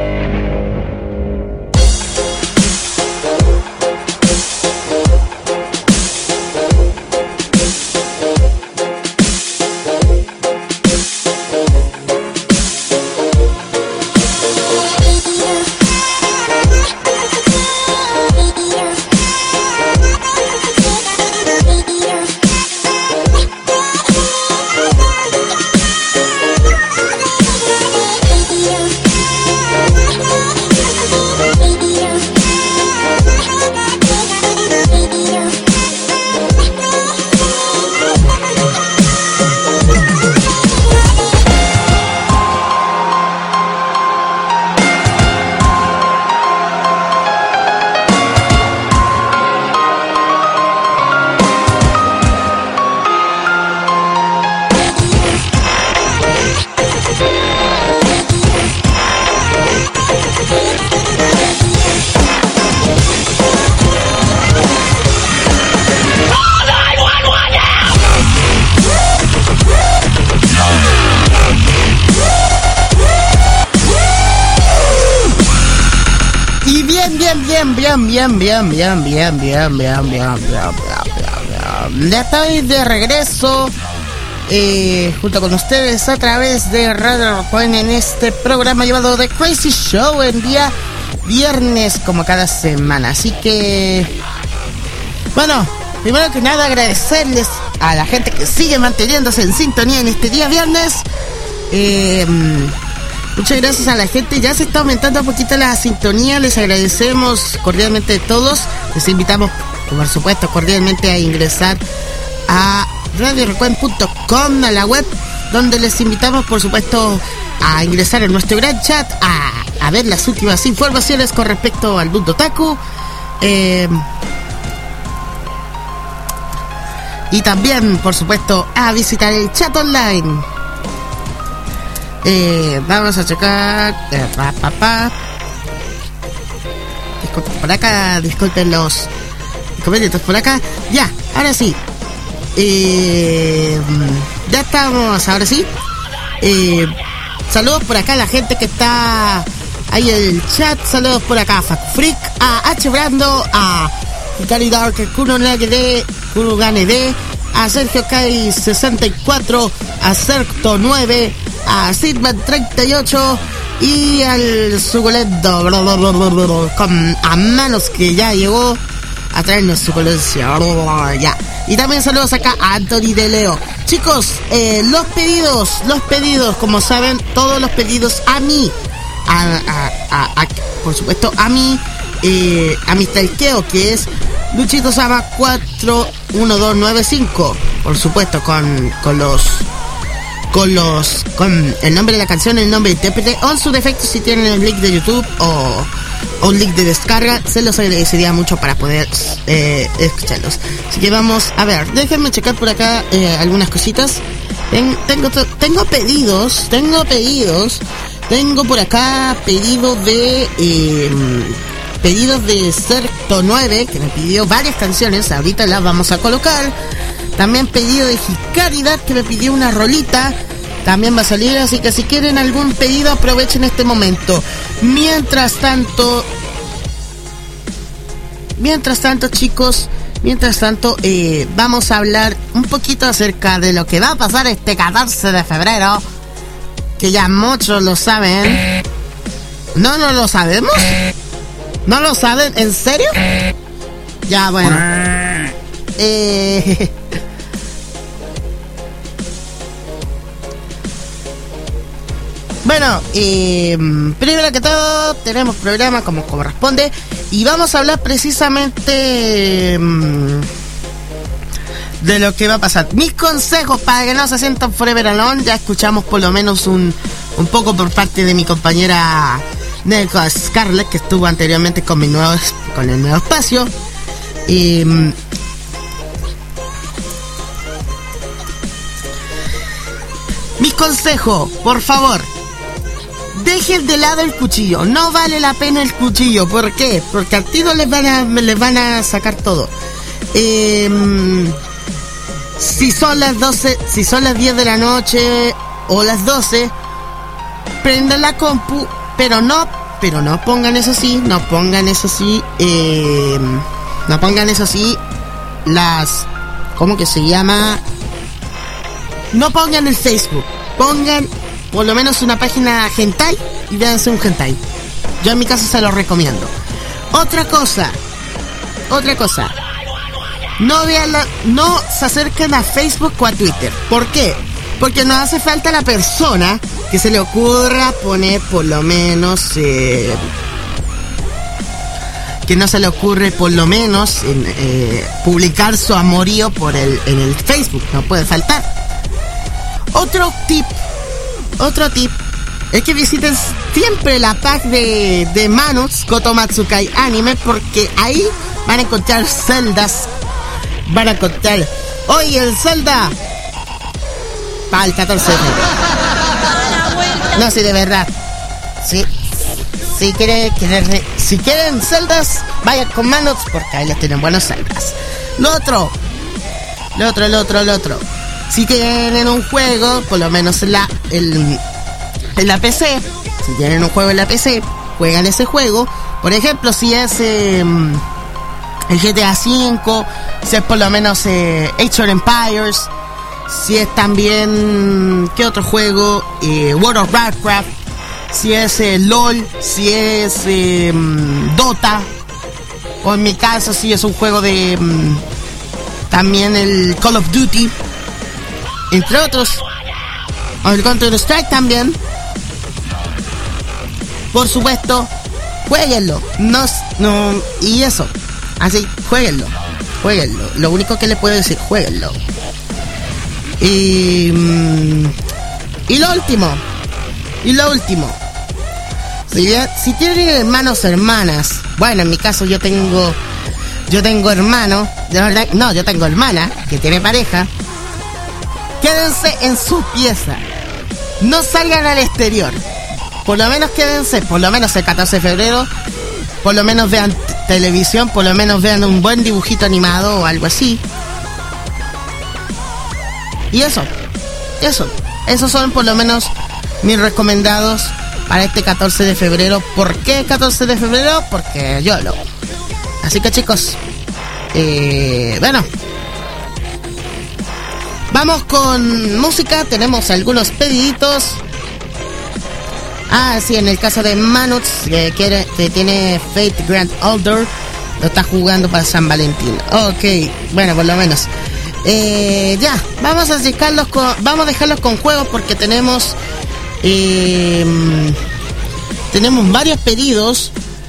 Ya estoy de regreso junto con ustedes a través de Radio Rakuen en este programa llamado The Crazy Show en día viernes como cada semana. Así que, bueno, primero que nada agradecerles a la gente que sigue manteniéndose en sintonía en este día viernes. Muchas gracias a la gente, ya se está aumentando un poquito la sintonía, les agradecemos cordialmente a todos, les invitamos por supuesto cordialmente a ingresar a radiorakuen.com, a la web, donde les invitamos por supuesto a ingresar en nuestro gran chat, a ver las últimas informaciones con respecto al mundo otaku, y también por supuesto a visitar el chat online. Vamos a checar. por acá, disculpen los inconvenientes por acá. Ya, ahora sí. Ya estamos, ahora sí. Saludos por acá a la gente que está ahí en el chat. Saludos por acá a Facufreak, a H. Brando, a Hikari Dark, Kurugane D, a Sergio Kai 64, a Certo 9, a Sidman 38 y al suculento con a manos que ya llegó a traernos su colección. Ya. Y también saludos acá a Anthony de Leo. Chicos, los pedidos, como saben, todos los pedidos a mí, por supuesto a mí, a mi stalkeo, que es Luchito Sama 41295, por supuesto con el nombre de la canción, el nombre de intérprete, o en su defecto si tienen el link de YouTube o un link de descarga, se los agradecería mucho para poder escucharlos. Así que vamos a ver, déjenme checar por acá algunas cositas. Tengo pedidos. Tengo por acá pedidos de Certo 9, que me pidió varias canciones, ahorita las vamos a colocar. También pedido de Jicaridad, que me pidió una rolita, también va a salir, así que si quieren algún pedido aprovechen este momento. Mientras tanto chicos, vamos a hablar un poquito acerca de lo que va a pasar este 14 de febrero, que ya muchos lo saben. ¿No lo sabemos? ¿No lo saben? ¿En serio? Ya, bueno. Bueno, primero que todo tenemos programa como corresponde y vamos a hablar precisamente de lo que va a pasar. Mis consejos para que no se sientan forever alone. Ya escuchamos por lo menos un poco por parte de mi compañera Neko Scarlett, que estuvo anteriormente con el nuevo espacio. Mis consejos, por favor, dejen de lado el cuchillo. No vale la pena el cuchillo. ¿Por qué? Porque al tiro les van a sacar todo. Si son las 12, si son las 10 de la noche o las 12, prendan la compu, pero no pongan eso sí, no pongan eso sí las, ¿cómo que se llama? No pongan el Facebook, pongan por lo menos una página hentai y véanse un hentai. Yo en mi caso se lo recomiendo. Otra cosa, no se acerquen a Facebook o a Twitter. ¿Por qué? Porque no hace falta la persona que se le ocurra poner por lo menos publicar su amorío en el Facebook. No puede faltar. Otro tip es que visiten siempre la página de Manus Kotomatsukai Anime, porque ahí van a encontrar celdas. Van a encontrar hoy el Zelda para el 14 de febrero. No, sí, de verdad. Sí. Si quieren celdas, vayan con Manus, porque ahí les tienen buenos celdas. Lo otro. Si tienen un juego, por lo menos en la PC, si tienen un juego en la PC, juegan ese juego. Por ejemplo, si es el GTA V, si es por lo menos Age of Empires, si es también, ¿qué otro juego? World of Warcraft, si es LOL, si es Dota, o en mi caso si es un juego de también el Call of Duty, entre otros, o el Counter-Strike también. Por supuesto, jueguenlo. Y eso. Así, jueguenlo. Lo único que le puedo decir, jueguenlo. Y lo último. Si tienen hermanos o hermanas, bueno, en mi caso yo tengo hermano, de verdad, no, yo tengo hermana que tiene pareja. Quédense en su pieza. No salgan al exterior. Por lo menos quédense, por lo menos el 14 de febrero, por lo menos vean televisión, por lo menos vean un buen dibujito animado o algo así. Y esos son por lo menos mis recomendados para este 14 de febrero. ¿Por qué 14 de febrero? Porque yo lo... Así que chicos, bueno, vamos con música. Tenemos algunos pediditos. Sí, en el caso de Manuts, que tiene Fate Grand Order, lo está jugando para San Valentín. Ok, bueno, por lo menos. Ya, vamos a dejarlos con juegos porque tenemos varios pedidos.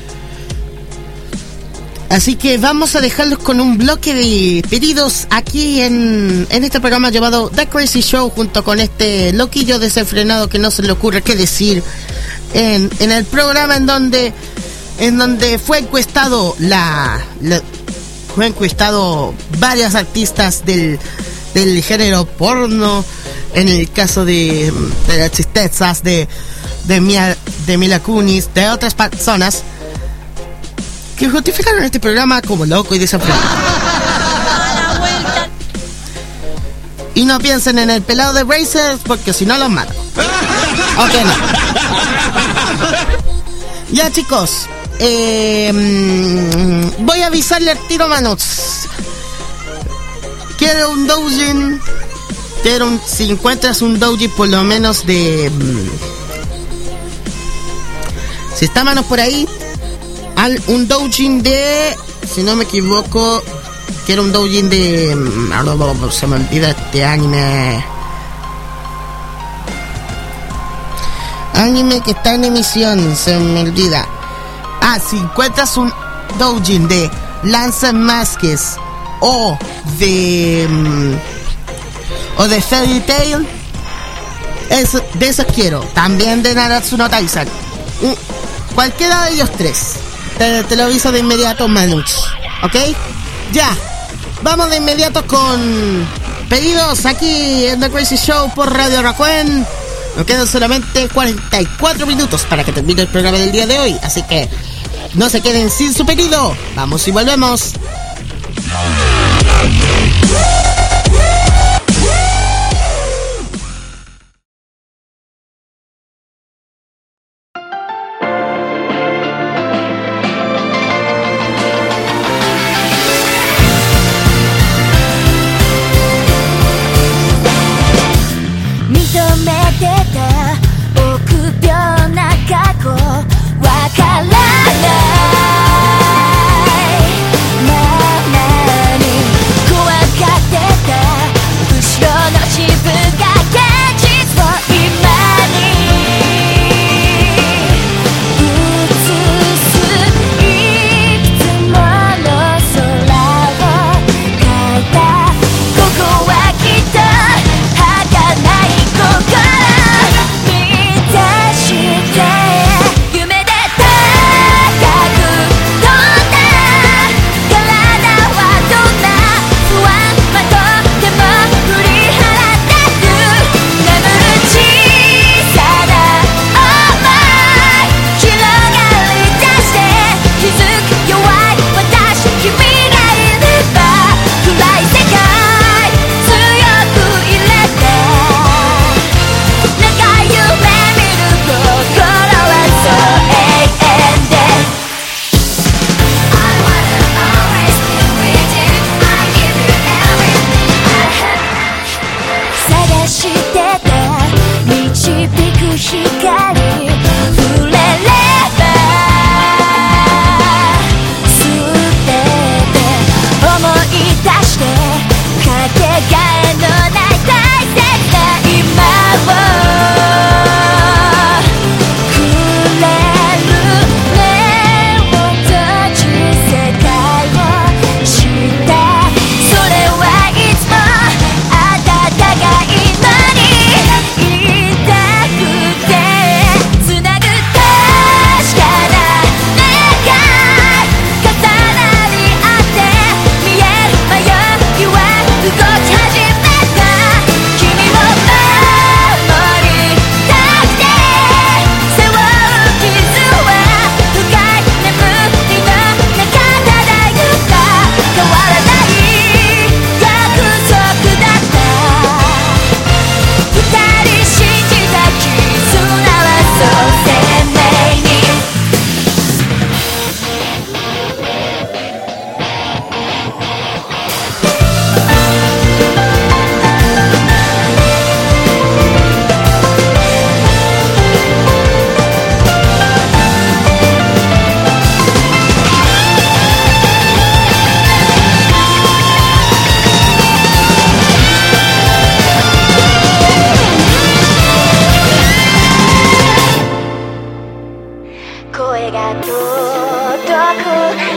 Así que vamos a dejarlos con un bloque de pedidos aquí en este programa llamado The Crazy Show, junto con este loquillo desenfrenado que no se le ocurre qué decir en el programa en donde fue encuestado fue encuestado varios artistas del género porno, en el caso de las tristezas de Mila Kunis, de otras personas que justificaron este programa como loco y desenfrenado. Y no piensen en el pelado de Brazers, porque si no los mato. Ok, no. Ya chicos, voy a avisarle al tiro, manos. Quiero un doujin. Si encuentras un doujin por lo menos de... si está manos por ahí, un doujin de... si no me equivoco, quiero un doujin de... se me olvida este anime que está en emisión, se me olvida. Si encuentras un doujin de Lance Masques o de Fairy Tail, de esos quiero. También de Naratsu no Taizan. Cualquiera de ellos tres. Te lo aviso de inmediato, Manuch. ¿Ok? Ya. Vamos de inmediato con pedidos aquí en The Crazy Show por Radio Rakuen. Nos quedan solamente 44 minutos para que termine el programa del día de hoy. Así que no se queden sin su pedido. Vamos y volvemos. 怖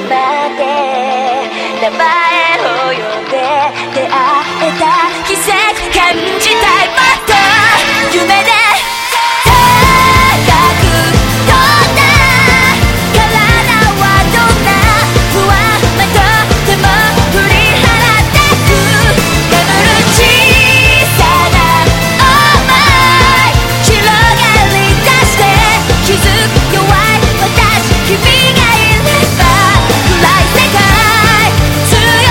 まで名前を呼んで出会えた奇跡感じたいもっと夢で高く飛んだ体はどんな不安なとでも振り払ってく眠る小さな想い広がり出して気づく弱い私君がいれば暗い世界強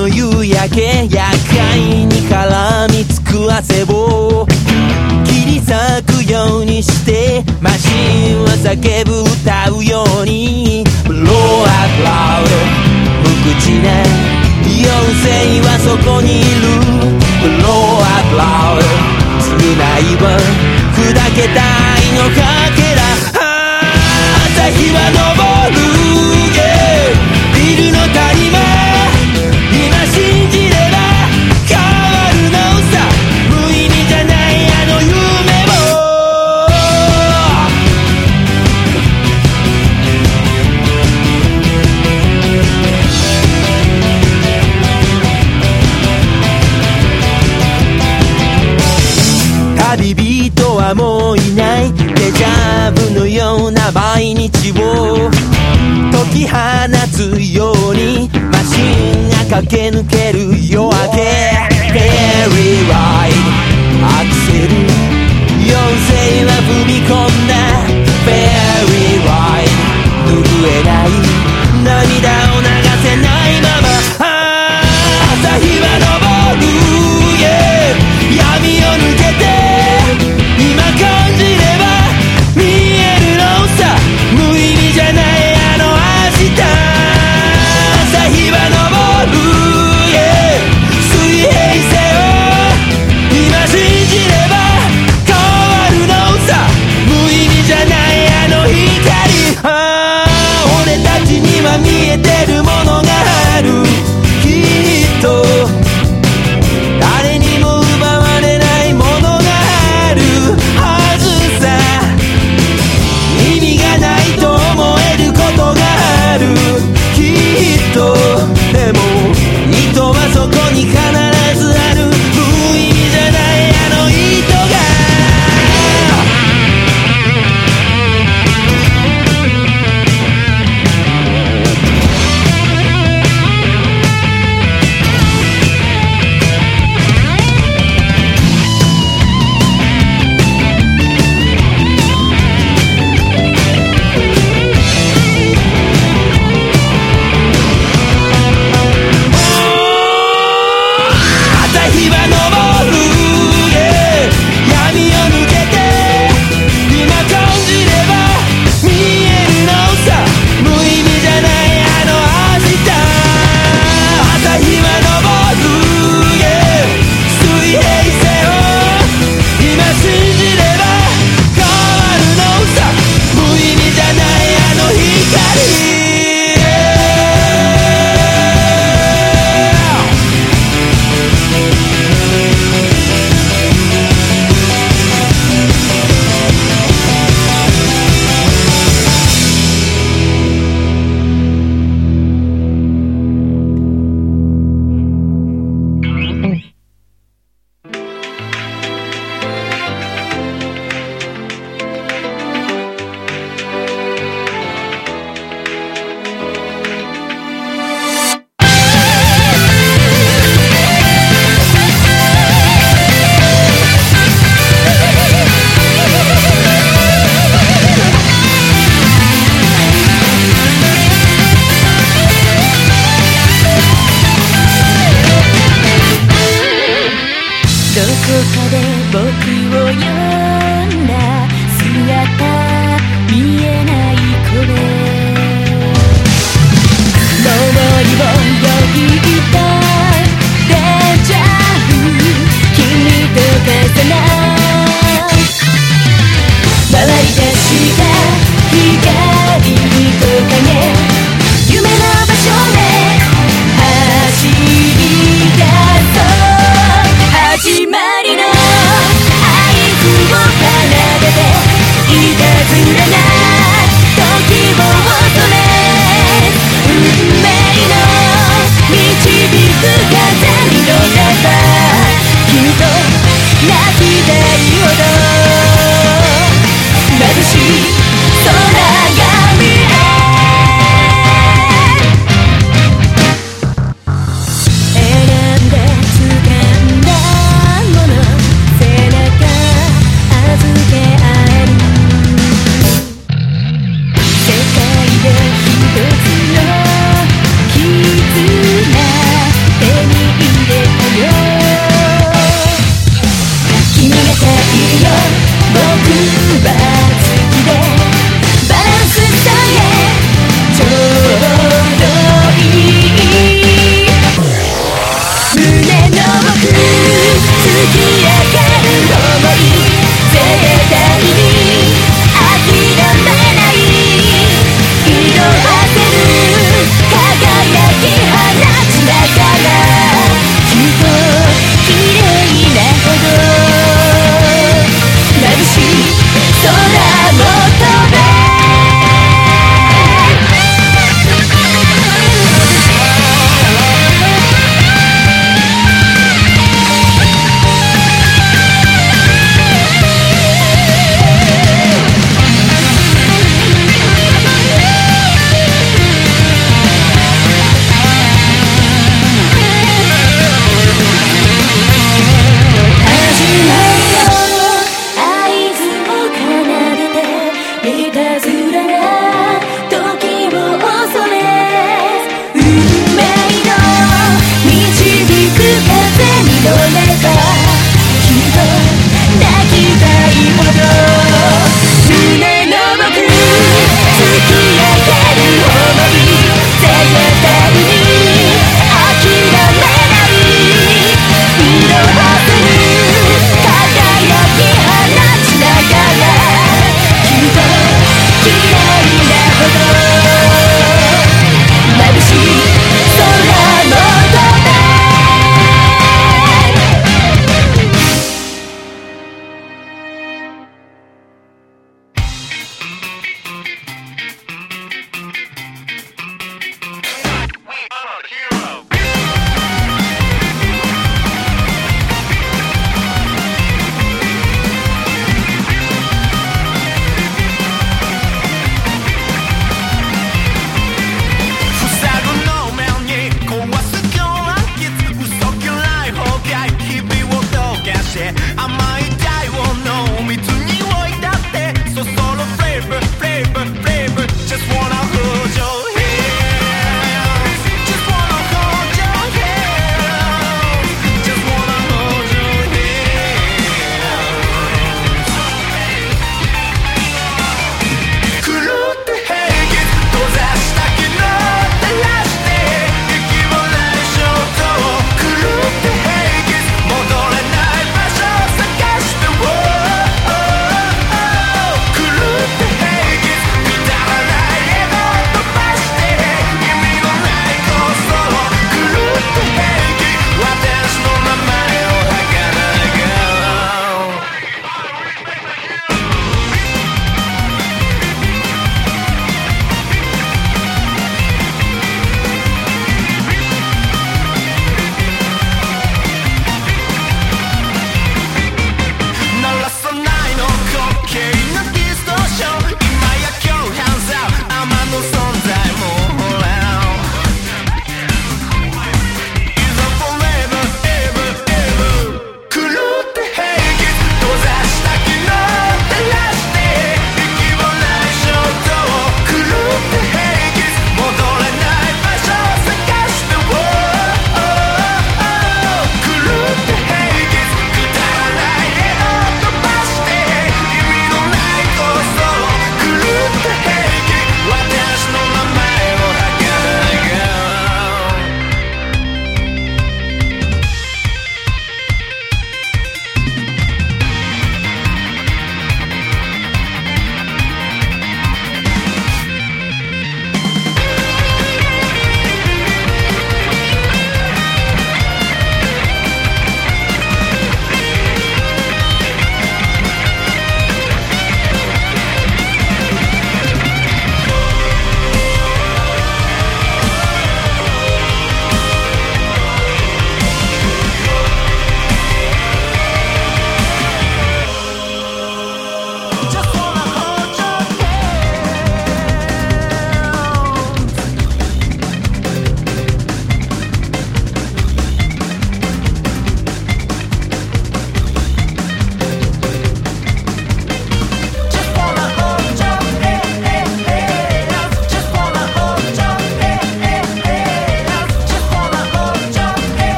の夕焼け厄介に絡みつく汗を切り裂くようにしてマシンは叫ぶ歌うように Blow up loud 無口な妖精はそこにいる Blow up loud 償いは砕けた愛のかけら朝日は昇る、yeah、ビルの谷間今信じれば変わるのさ無意味じゃないあの夢を旅人はもういないデジャブのような毎日を解き放つようにマシンが駆け抜ける夜明け Fairy Ride アクセル妖精は踏み込んだ Fairy Ride 拭えない涙を流せないまま朝日は昇る、yeah、闇を抜けて今感じれば見えるのさ無意味じゃないあの明日朝日は昇る、yeah、水平線を今信じれば変わるのさ無意味じゃないあの光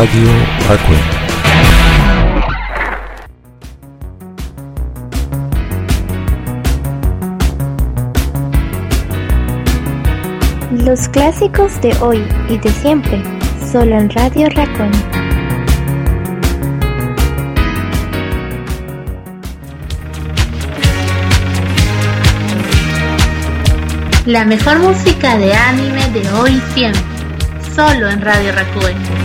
Radio Recuerdo. Los clásicos de hoy y de siempre, solo en Radio Raccoon. La mejor música de anime de hoy y siempre, solo en Radio Raccoon.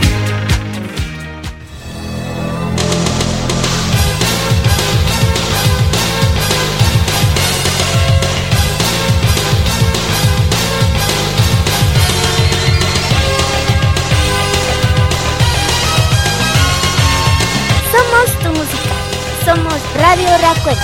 Somos Radio Raccoon.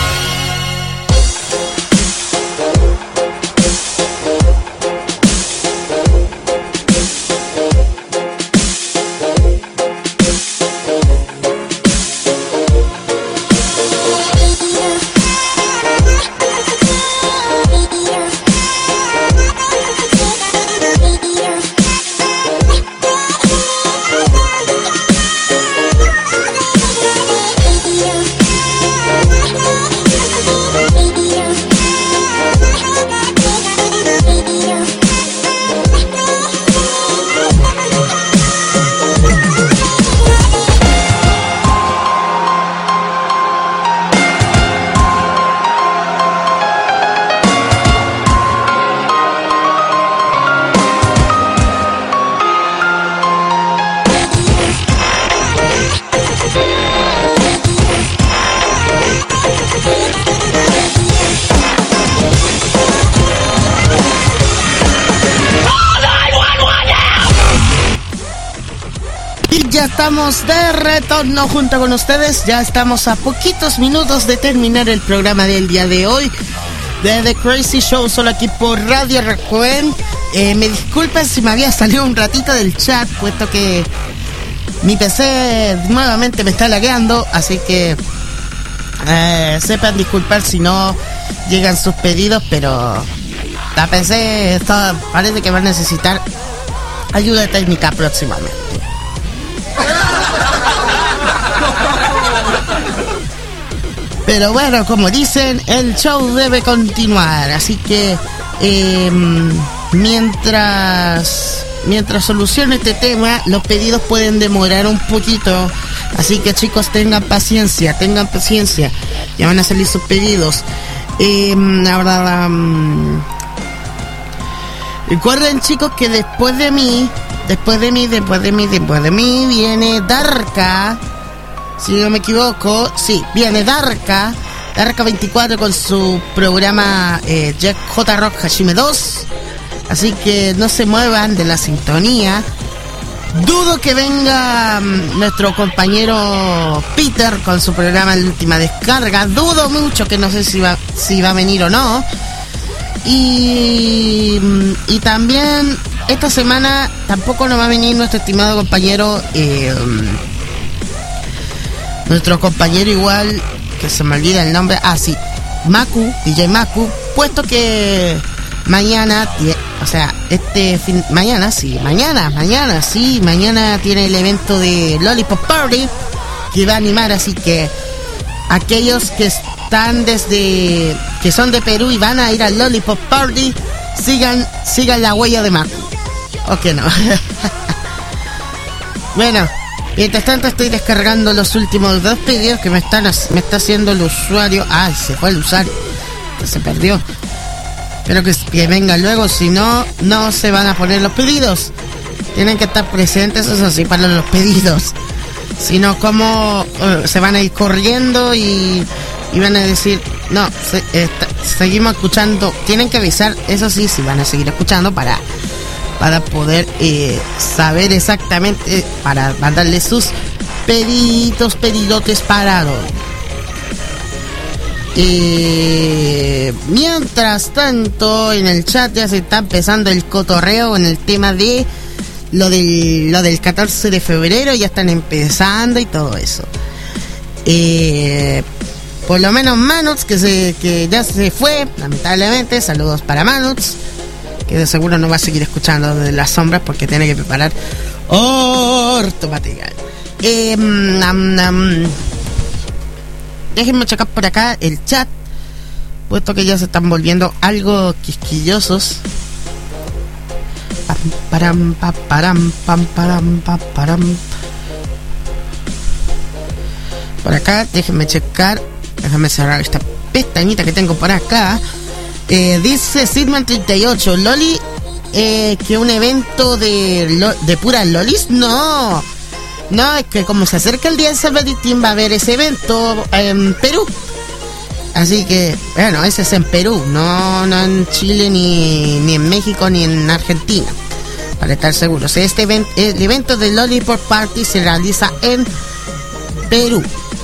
Estamos de retorno junto con ustedes. Ya estamos a poquitos minutos de terminar el programa del día de hoy de The Crazy Show, solo aquí por Radio Raccoon. Me disculpen si me había salido un ratito del chat, puesto que mi PC nuevamente me está lagueando, así que sepan disculpar si no llegan sus pedidos, pero la PC parece que va a necesitar ayuda técnica próximamente. Pero bueno, como dicen, el show debe continuar, así que mientras solucione este tema, los pedidos pueden demorar un poquito, así que chicos, tengan paciencia, ya van a salir sus pedidos. Ahora, recuerden chicos que después de mí viene Darka. Si no me equivoco, sí, viene Darka 24 con su programa J Rock Hashime 2. Así que no se muevan de la sintonía. Dudo que venga nuestro compañero Peter con su programa La Última Descarga. Dudo mucho, que no sé si va a venir o no. Y también esta semana tampoco nos va a venir nuestro estimado compañero, nuestro compañero igual, que se me olvida el nombre, Maku, DJ Maku, puesto que mañana tiene el evento de Lollipop Party que va a animar, así que aquellos que son de Perú y van a ir al Lollipop Party, sigan la huella de Maku, ¿o que no? Bueno, mientras tanto estoy descargando los últimos 2 pedidos que me está haciendo el usuario. Se fue el usuario, que se perdió. Espero que venga luego, si no, no se van a poner los pedidos. Tienen que estar presentes, eso sí, para los pedidos. Si no, como se van a ir corriendo y van a decir, no, seguimos escuchando. Tienen que avisar, eso sí, si van a seguir escuchando para poder saber exactamente, para mandarle sus pedidotes parados. Mientras tanto, en el chat ya se está empezando el cotorreo en el tema de lo del 14 de febrero, ya están empezando y todo eso. Por lo menos Manuts, que ya se fue, lamentablemente. Saludos para Manuts, que de seguro no va a seguir escuchando de las sombras porque tiene que preparar Orto material. Déjenme checar por acá el chat, puesto que ya se están volviendo algo quisquillosos. Param. Por acá, déjenme checar. Déjame cerrar esta pestañita que tengo por acá. Dice Sidman38, Loli, que un evento de puras lolis. No, es que como se acerca el día de San Valentín va a haber ese evento en Perú. Así que, bueno, ese es en Perú, no en Chile, ni en México, ni en Argentina, para estar seguros. El evento de Lollipop Party se realiza en Perú.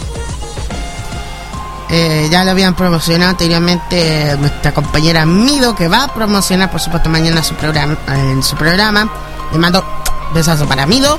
Ya lo habían promocionado anteriormente nuestra compañera Mido, que va a promocionar, por supuesto, mañana en su programa. Le mando besazo para Mido.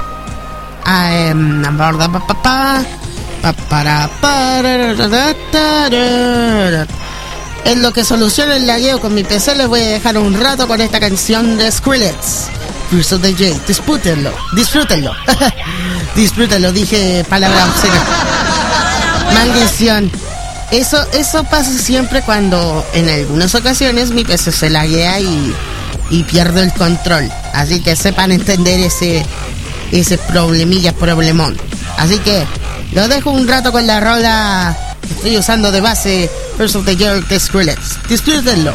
En lo que soluciona el lagueo con mi PC, les voy a dejar un rato con esta canción de Skrillex, First of the J. Disfrútenlo. Disfrútenlo, dije palabra obscena. Maldición. Eso pasa siempre cuando en algunas ocasiones mi PC se laguea y pierdo el control. Así que sepan entender ese problemón. Así que lo dejo un rato con la rola que estoy usando de base, First of the Year de Skrillex. Disfrútenlo.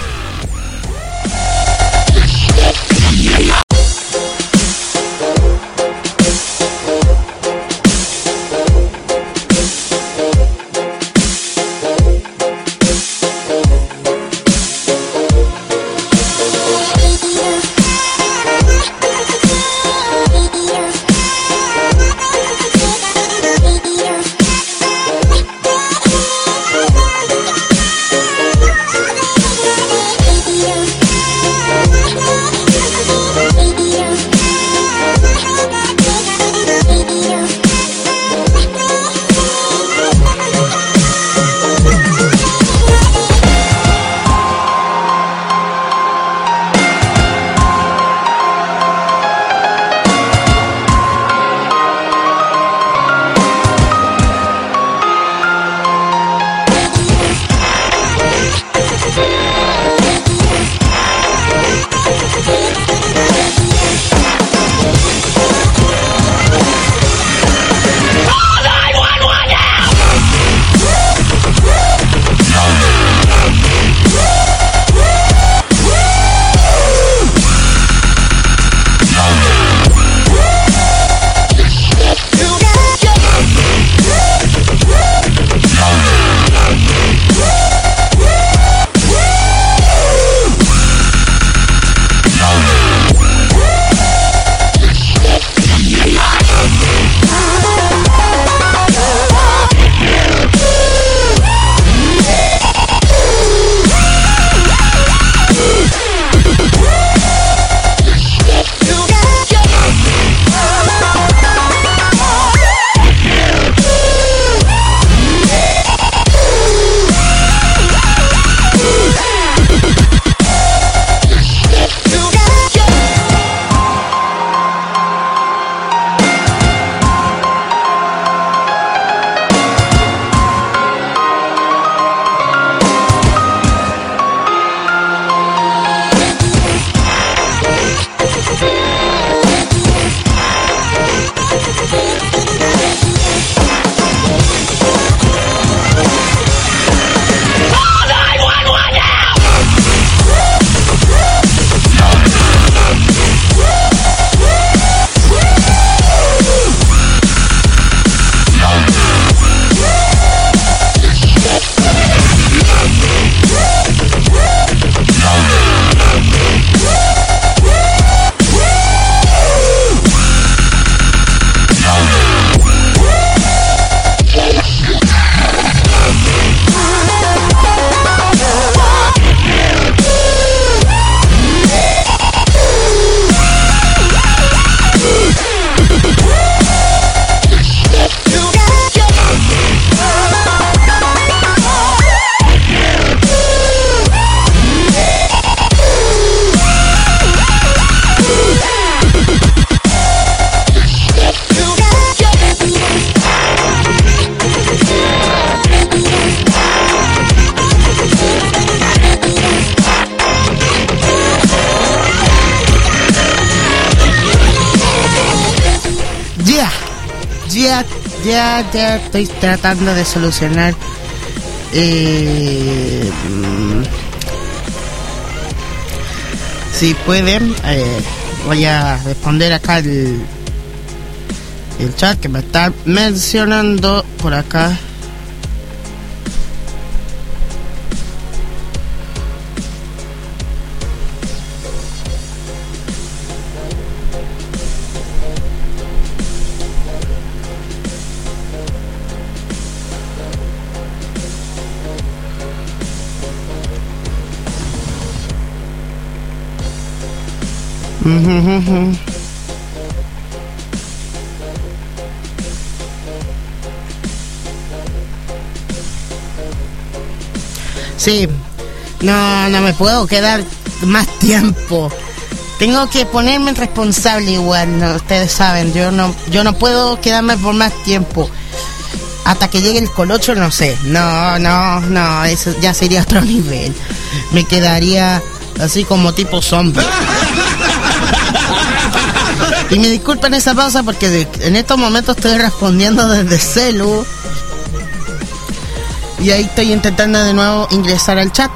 ya estoy tratando de solucionar. Si pueden, voy a responder acá el chat que me está mencionando por acá. Sí, no me puedo quedar más tiempo. Tengo que ponerme responsable igual, ¿no? Ustedes saben, yo no puedo quedarme por más tiempo. Hasta que llegue el colocho, no sé. No, eso ya sería otro nivel. Me quedaría así como tipo zombie. Y me disculpen esa pausa porque en estos momentos estoy respondiendo desde celu. Y ahí estoy intentando de nuevo ingresar al chat.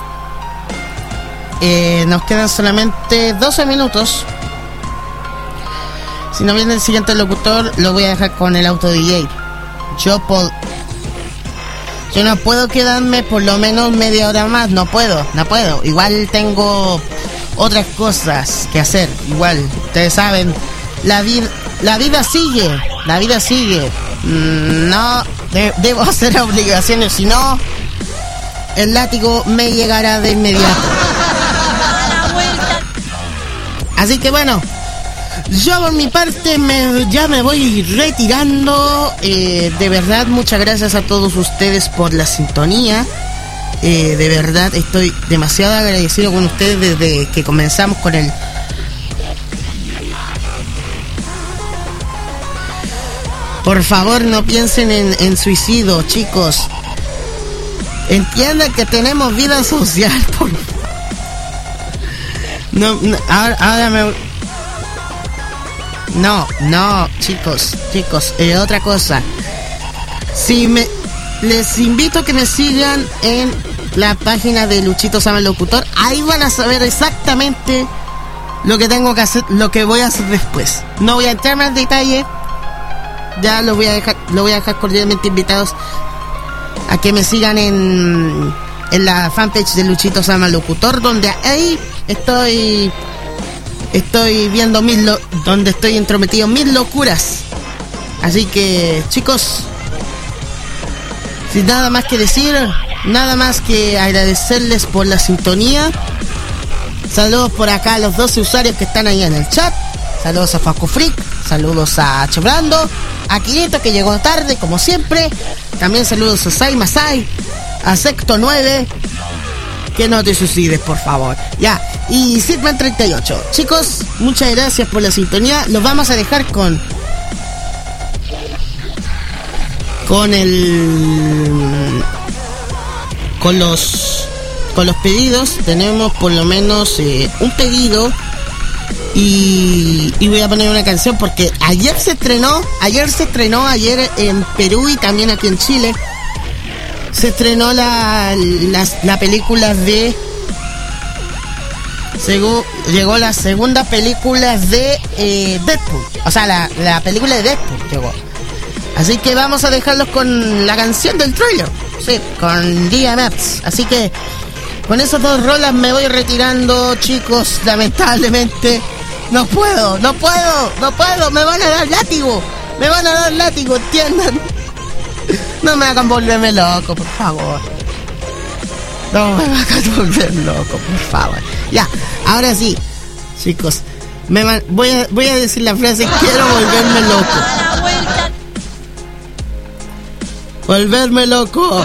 Nos quedan solamente 12 minutos. Si no viene el siguiente locutor, lo voy a dejar con el auto DJ. Yo no puedo quedarme por lo menos media hora más. No puedo. Igual tengo otras cosas que hacer. Igual, ustedes saben, la vida sigue. No debo hacer obligaciones, si no el látigo me llegará de inmediato. Así que bueno, yo por mi parte ya me voy retirando. De verdad, muchas gracias a todos ustedes por la sintonía. De verdad estoy demasiado agradecido con ustedes desde que comenzamos con el... Por favor, no piensen en suicidio, chicos. Entiendan que tenemos vida social, por favor. Ahora me... No, chicos, otra cosa. Les invito a que me sigan en la página de Luchito Sama Locutor. Ahí van a saber exactamente lo que tengo que hacer, lo que voy a hacer después. No voy a entrar más en detalle. Ya lo voy a dejar cordialmente invitados a que me sigan en la fanpage de Luchito Sama Locutor, donde ahí estoy viendo donde estoy entrometido mil locuras. Así que, chicos, sin nada más que decir, nada más que agradecerles por la sintonía. Saludos por acá a los 12 usuarios que están ahí en el chat. Saludos a Facu Freak, saludos a Chebrando, a Quirito que llegó tarde como siempre. También saludos a Sai Masai, a Secto 9. Que no te suicides, por favor. Ya, y Sidman 38. Chicos, muchas gracias por la sintonía. Los vamos a dejar con los pedidos. Tenemos por lo menos un pedido. Y voy a poner una canción porque ayer se estrenó en Perú y también aquí en Chile. Se estrenó la película de... Llegó la segunda película de Deadpool. O sea, la película de Deadpool llegó. Así que vamos a dejarlos con la canción del trailer. Sí, con DMX. Así que con esos dos rolas me voy retirando, chicos. Lamentablemente no puedo. Me van a dar látigo, entiendan. No me hagan volverme loco, por favor. No me hagan volver loco, por favor. Ya, ahora sí, chicos, voy a decir la frase: quiero volverme loco. Volverme loco.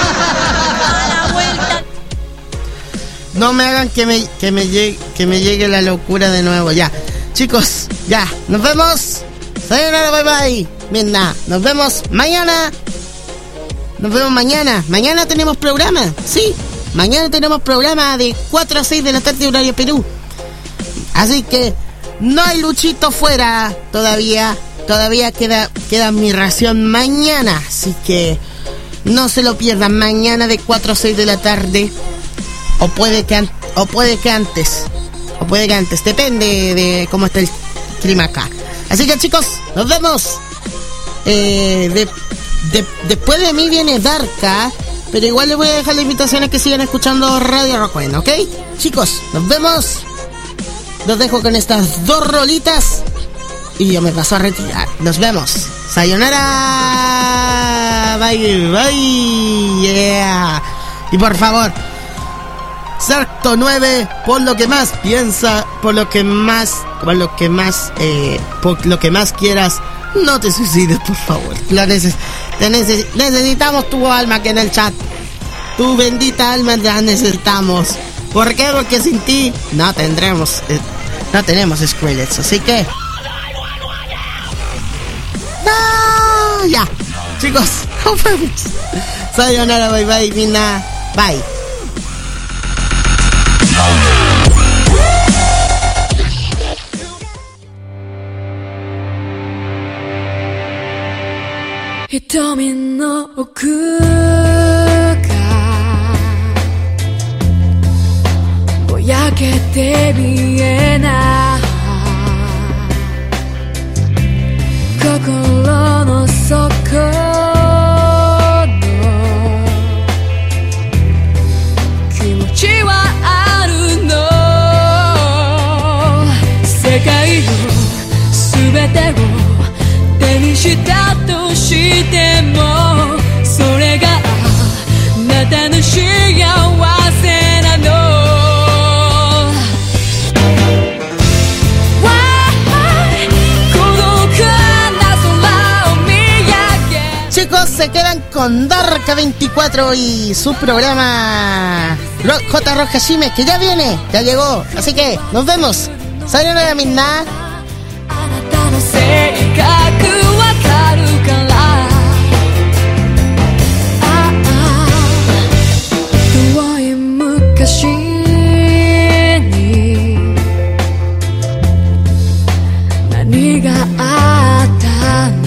No me hagan que me llegue la locura de nuevo. Ya, chicos, ya, nos vemos. Sayonara, bye bye. Mira, nos vemos mañana. Mañana tenemos programa. Sí, mañana tenemos programa de 4 a 6 de la tarde horario Perú. Así que no hay Luchito fuera todavía. todavía queda mi ración mañana, así que no se lo pierdan. Mañana de 4 a 6 de la tarde, o puede que antes, depende de cómo está el clima acá. Así que chicos, nos vemos. Después de mí viene Darka, pero igual les voy a dejar la invitación a que sigan escuchando Radio Rockwen, ¿ok? Chicos, nos vemos. Los dejo con estas 2 rolitas y yo me paso a retirar. Nos vemos. Sayonara. Bye, bye. Yeah. Y por favor, Sarto 9, por lo que más piensa, por lo que más quieras, no te suicides, por favor. Necesitamos tu alma aquí en el chat. Tu bendita alma la necesitamos. ¿Por qué? Porque sin ti no tenemos Skrillex, así que no, ya, chicos, nos vemos. Sayonara, bye bye, mina, bye. Hitomi no oku ga boyakete mienai kokoro no soko no kimochi wa aru no sekai no subete wo手にしたとしてもそれがあなたの幸せなの。 Chicos, se quedan con Darka 24 y su programa J. Rock Hashime, que ya viene, ya llegó, así que nos vemos. Sayonara, minna. 性格わかるから遠い昔に何があったの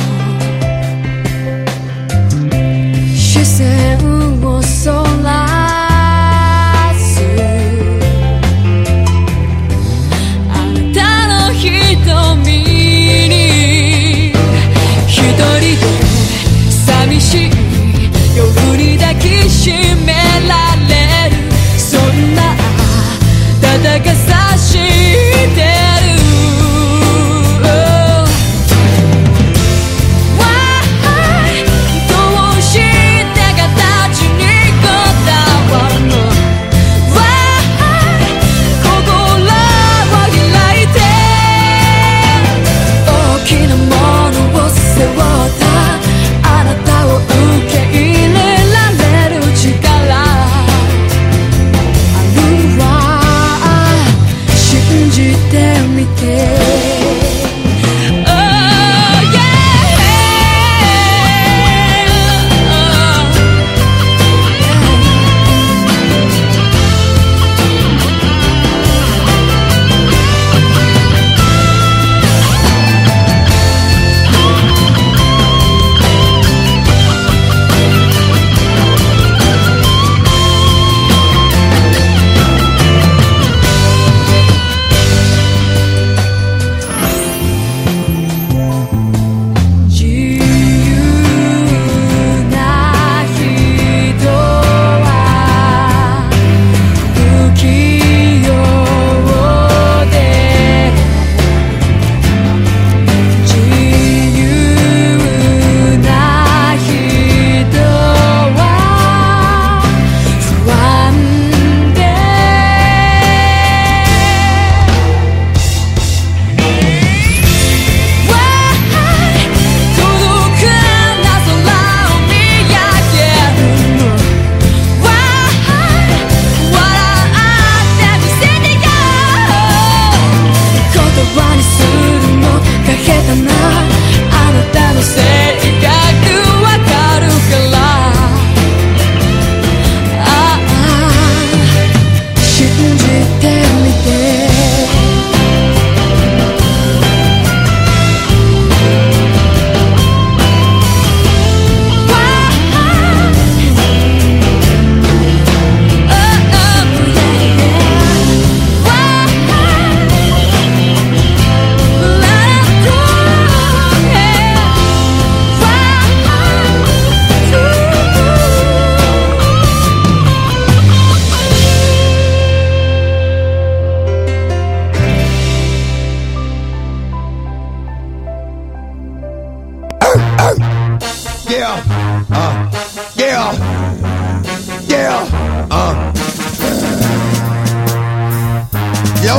視線をそらすあなたの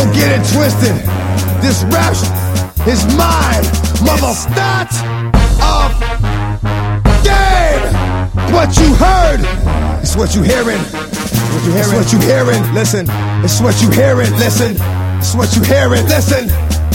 Don't get it twisted. This rap is mine, mother. It's not a game. What you heard, it's what you hearing. It's what you hearing. Listen, it's what you hearing. Listen, it's what you hearing. Listen.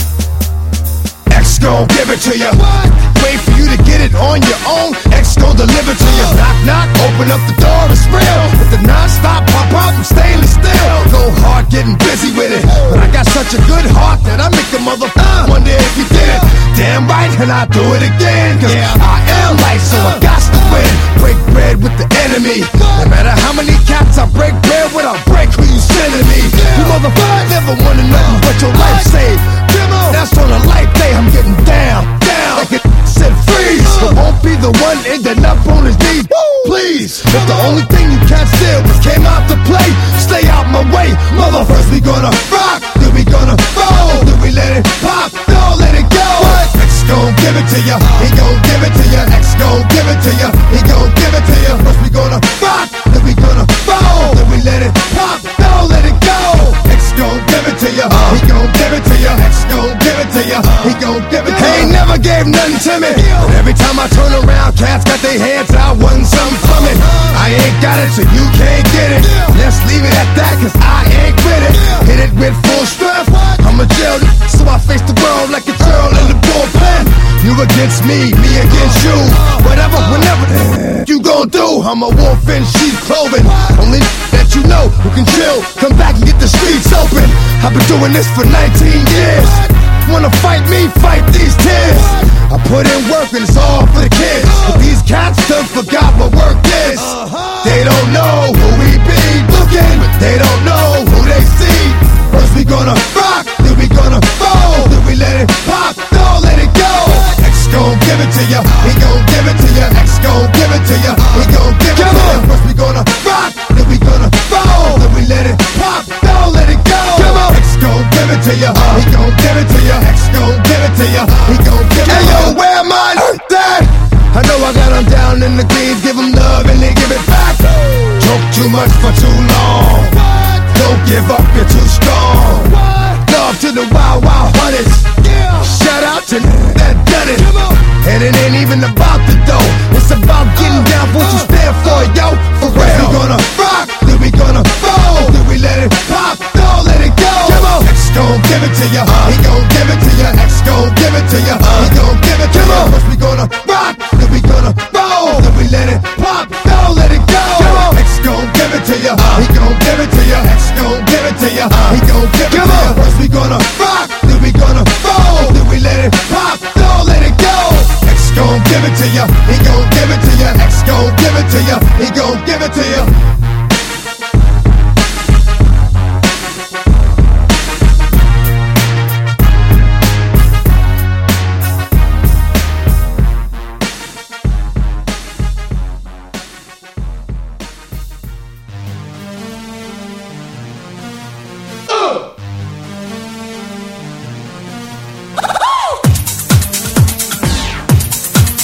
X gon' give it to you. Wait for you to get it on your own. X gon' deliver to you. Knock, knock, open up the door, it's real. With the non-stop pop-out from stainless steel. Go hard getting busy with it. But I got such a good heart that I make the motherfucker wonder if you did it. Damn right, and I do it again. Cause I am life, so I got to win. Break bread with the enemy. No matter how many cats I break bread with, I'll break who you sending me. You motherfucker never wanted nothing but your life saved. That's on a life day, I'm getting down, down. Like it said freeze, but won't be the one ending up on his knees. Please, if the only thing you can't steal was came out to play, stay out my way. Mother, first we gonna rock, then we gonna roll, then we let it pop, don't let it go. X gon' give it to ya, he gon' give it to ya. X gon' give it to ya, he gon' give it to ya. First we gonna rock, then we gonna roll, then we let it pop, don't let it go. X gon' give it to ya, he gon' give it to ya. X gon' give it to ya, he gon' give it to ya. He ain't never gave nothing to me, but every time I turn around, cats got their hands out, wanting something from it. I ain't got it, so you can't get it. Let's leave it at that, cause I ain't with it. Hit it with full strength, I'm a jail, so I face the world like a girl in the bullpen. You against me, me against you. Whatever, whenever you gon' do, I'm a wolf in sheep's clothing. Only that you know who can chill, come back and get the streets open. I've been doing this for 19 years. Wanna fight me, fight these tears. I put in work and it's all for the kids. But these cats done forgot what work is. They don't know who we be looking, but they don't know who they see. First we gonna rock, then we gonna roll, then we let it pop, don't let it go. X gon' give it to ya, he gon' give it to ya. X gon' give it to ya, he gon' give it to ya. First we gonna rock, then we gonna roll, then we let it pop, don't let it go. X gon' give it to ya, he gon' give it to ya. X gon' give it to ya, he gon' give it to ya. Hey yo, where am I? That I know I got them down in the greens, give them love and they give it back. Choke too much for too long. Don't give up, you're too strong. Love to the wild, wild hunters. Shout out to that done it. And it ain't even about the dough. It's about getting down for what you stand for, yo. For real. We gonna rock, then we gonna roll, then we let it pop, don't let it go. X gon' give it to ya, he gon' give it to ya. X gon' give it to ya, he gon' give it to ya. First we gonna rock, then we gonna roll, then we let it pop, don't let it go. X gon' give it to ya, he gon' give it to ya. X gon' give it to ya, he gon' give it to ya. First we gonna rock, then we gonna roll, then we let it pop, don't let it go. X gon' give it to ya, he gon' give it to ya. X gon' give it to ya, he gon' give it to ya.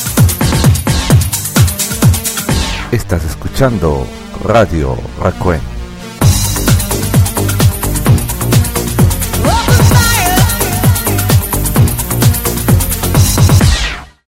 Estás escuchando Radio Raccoon.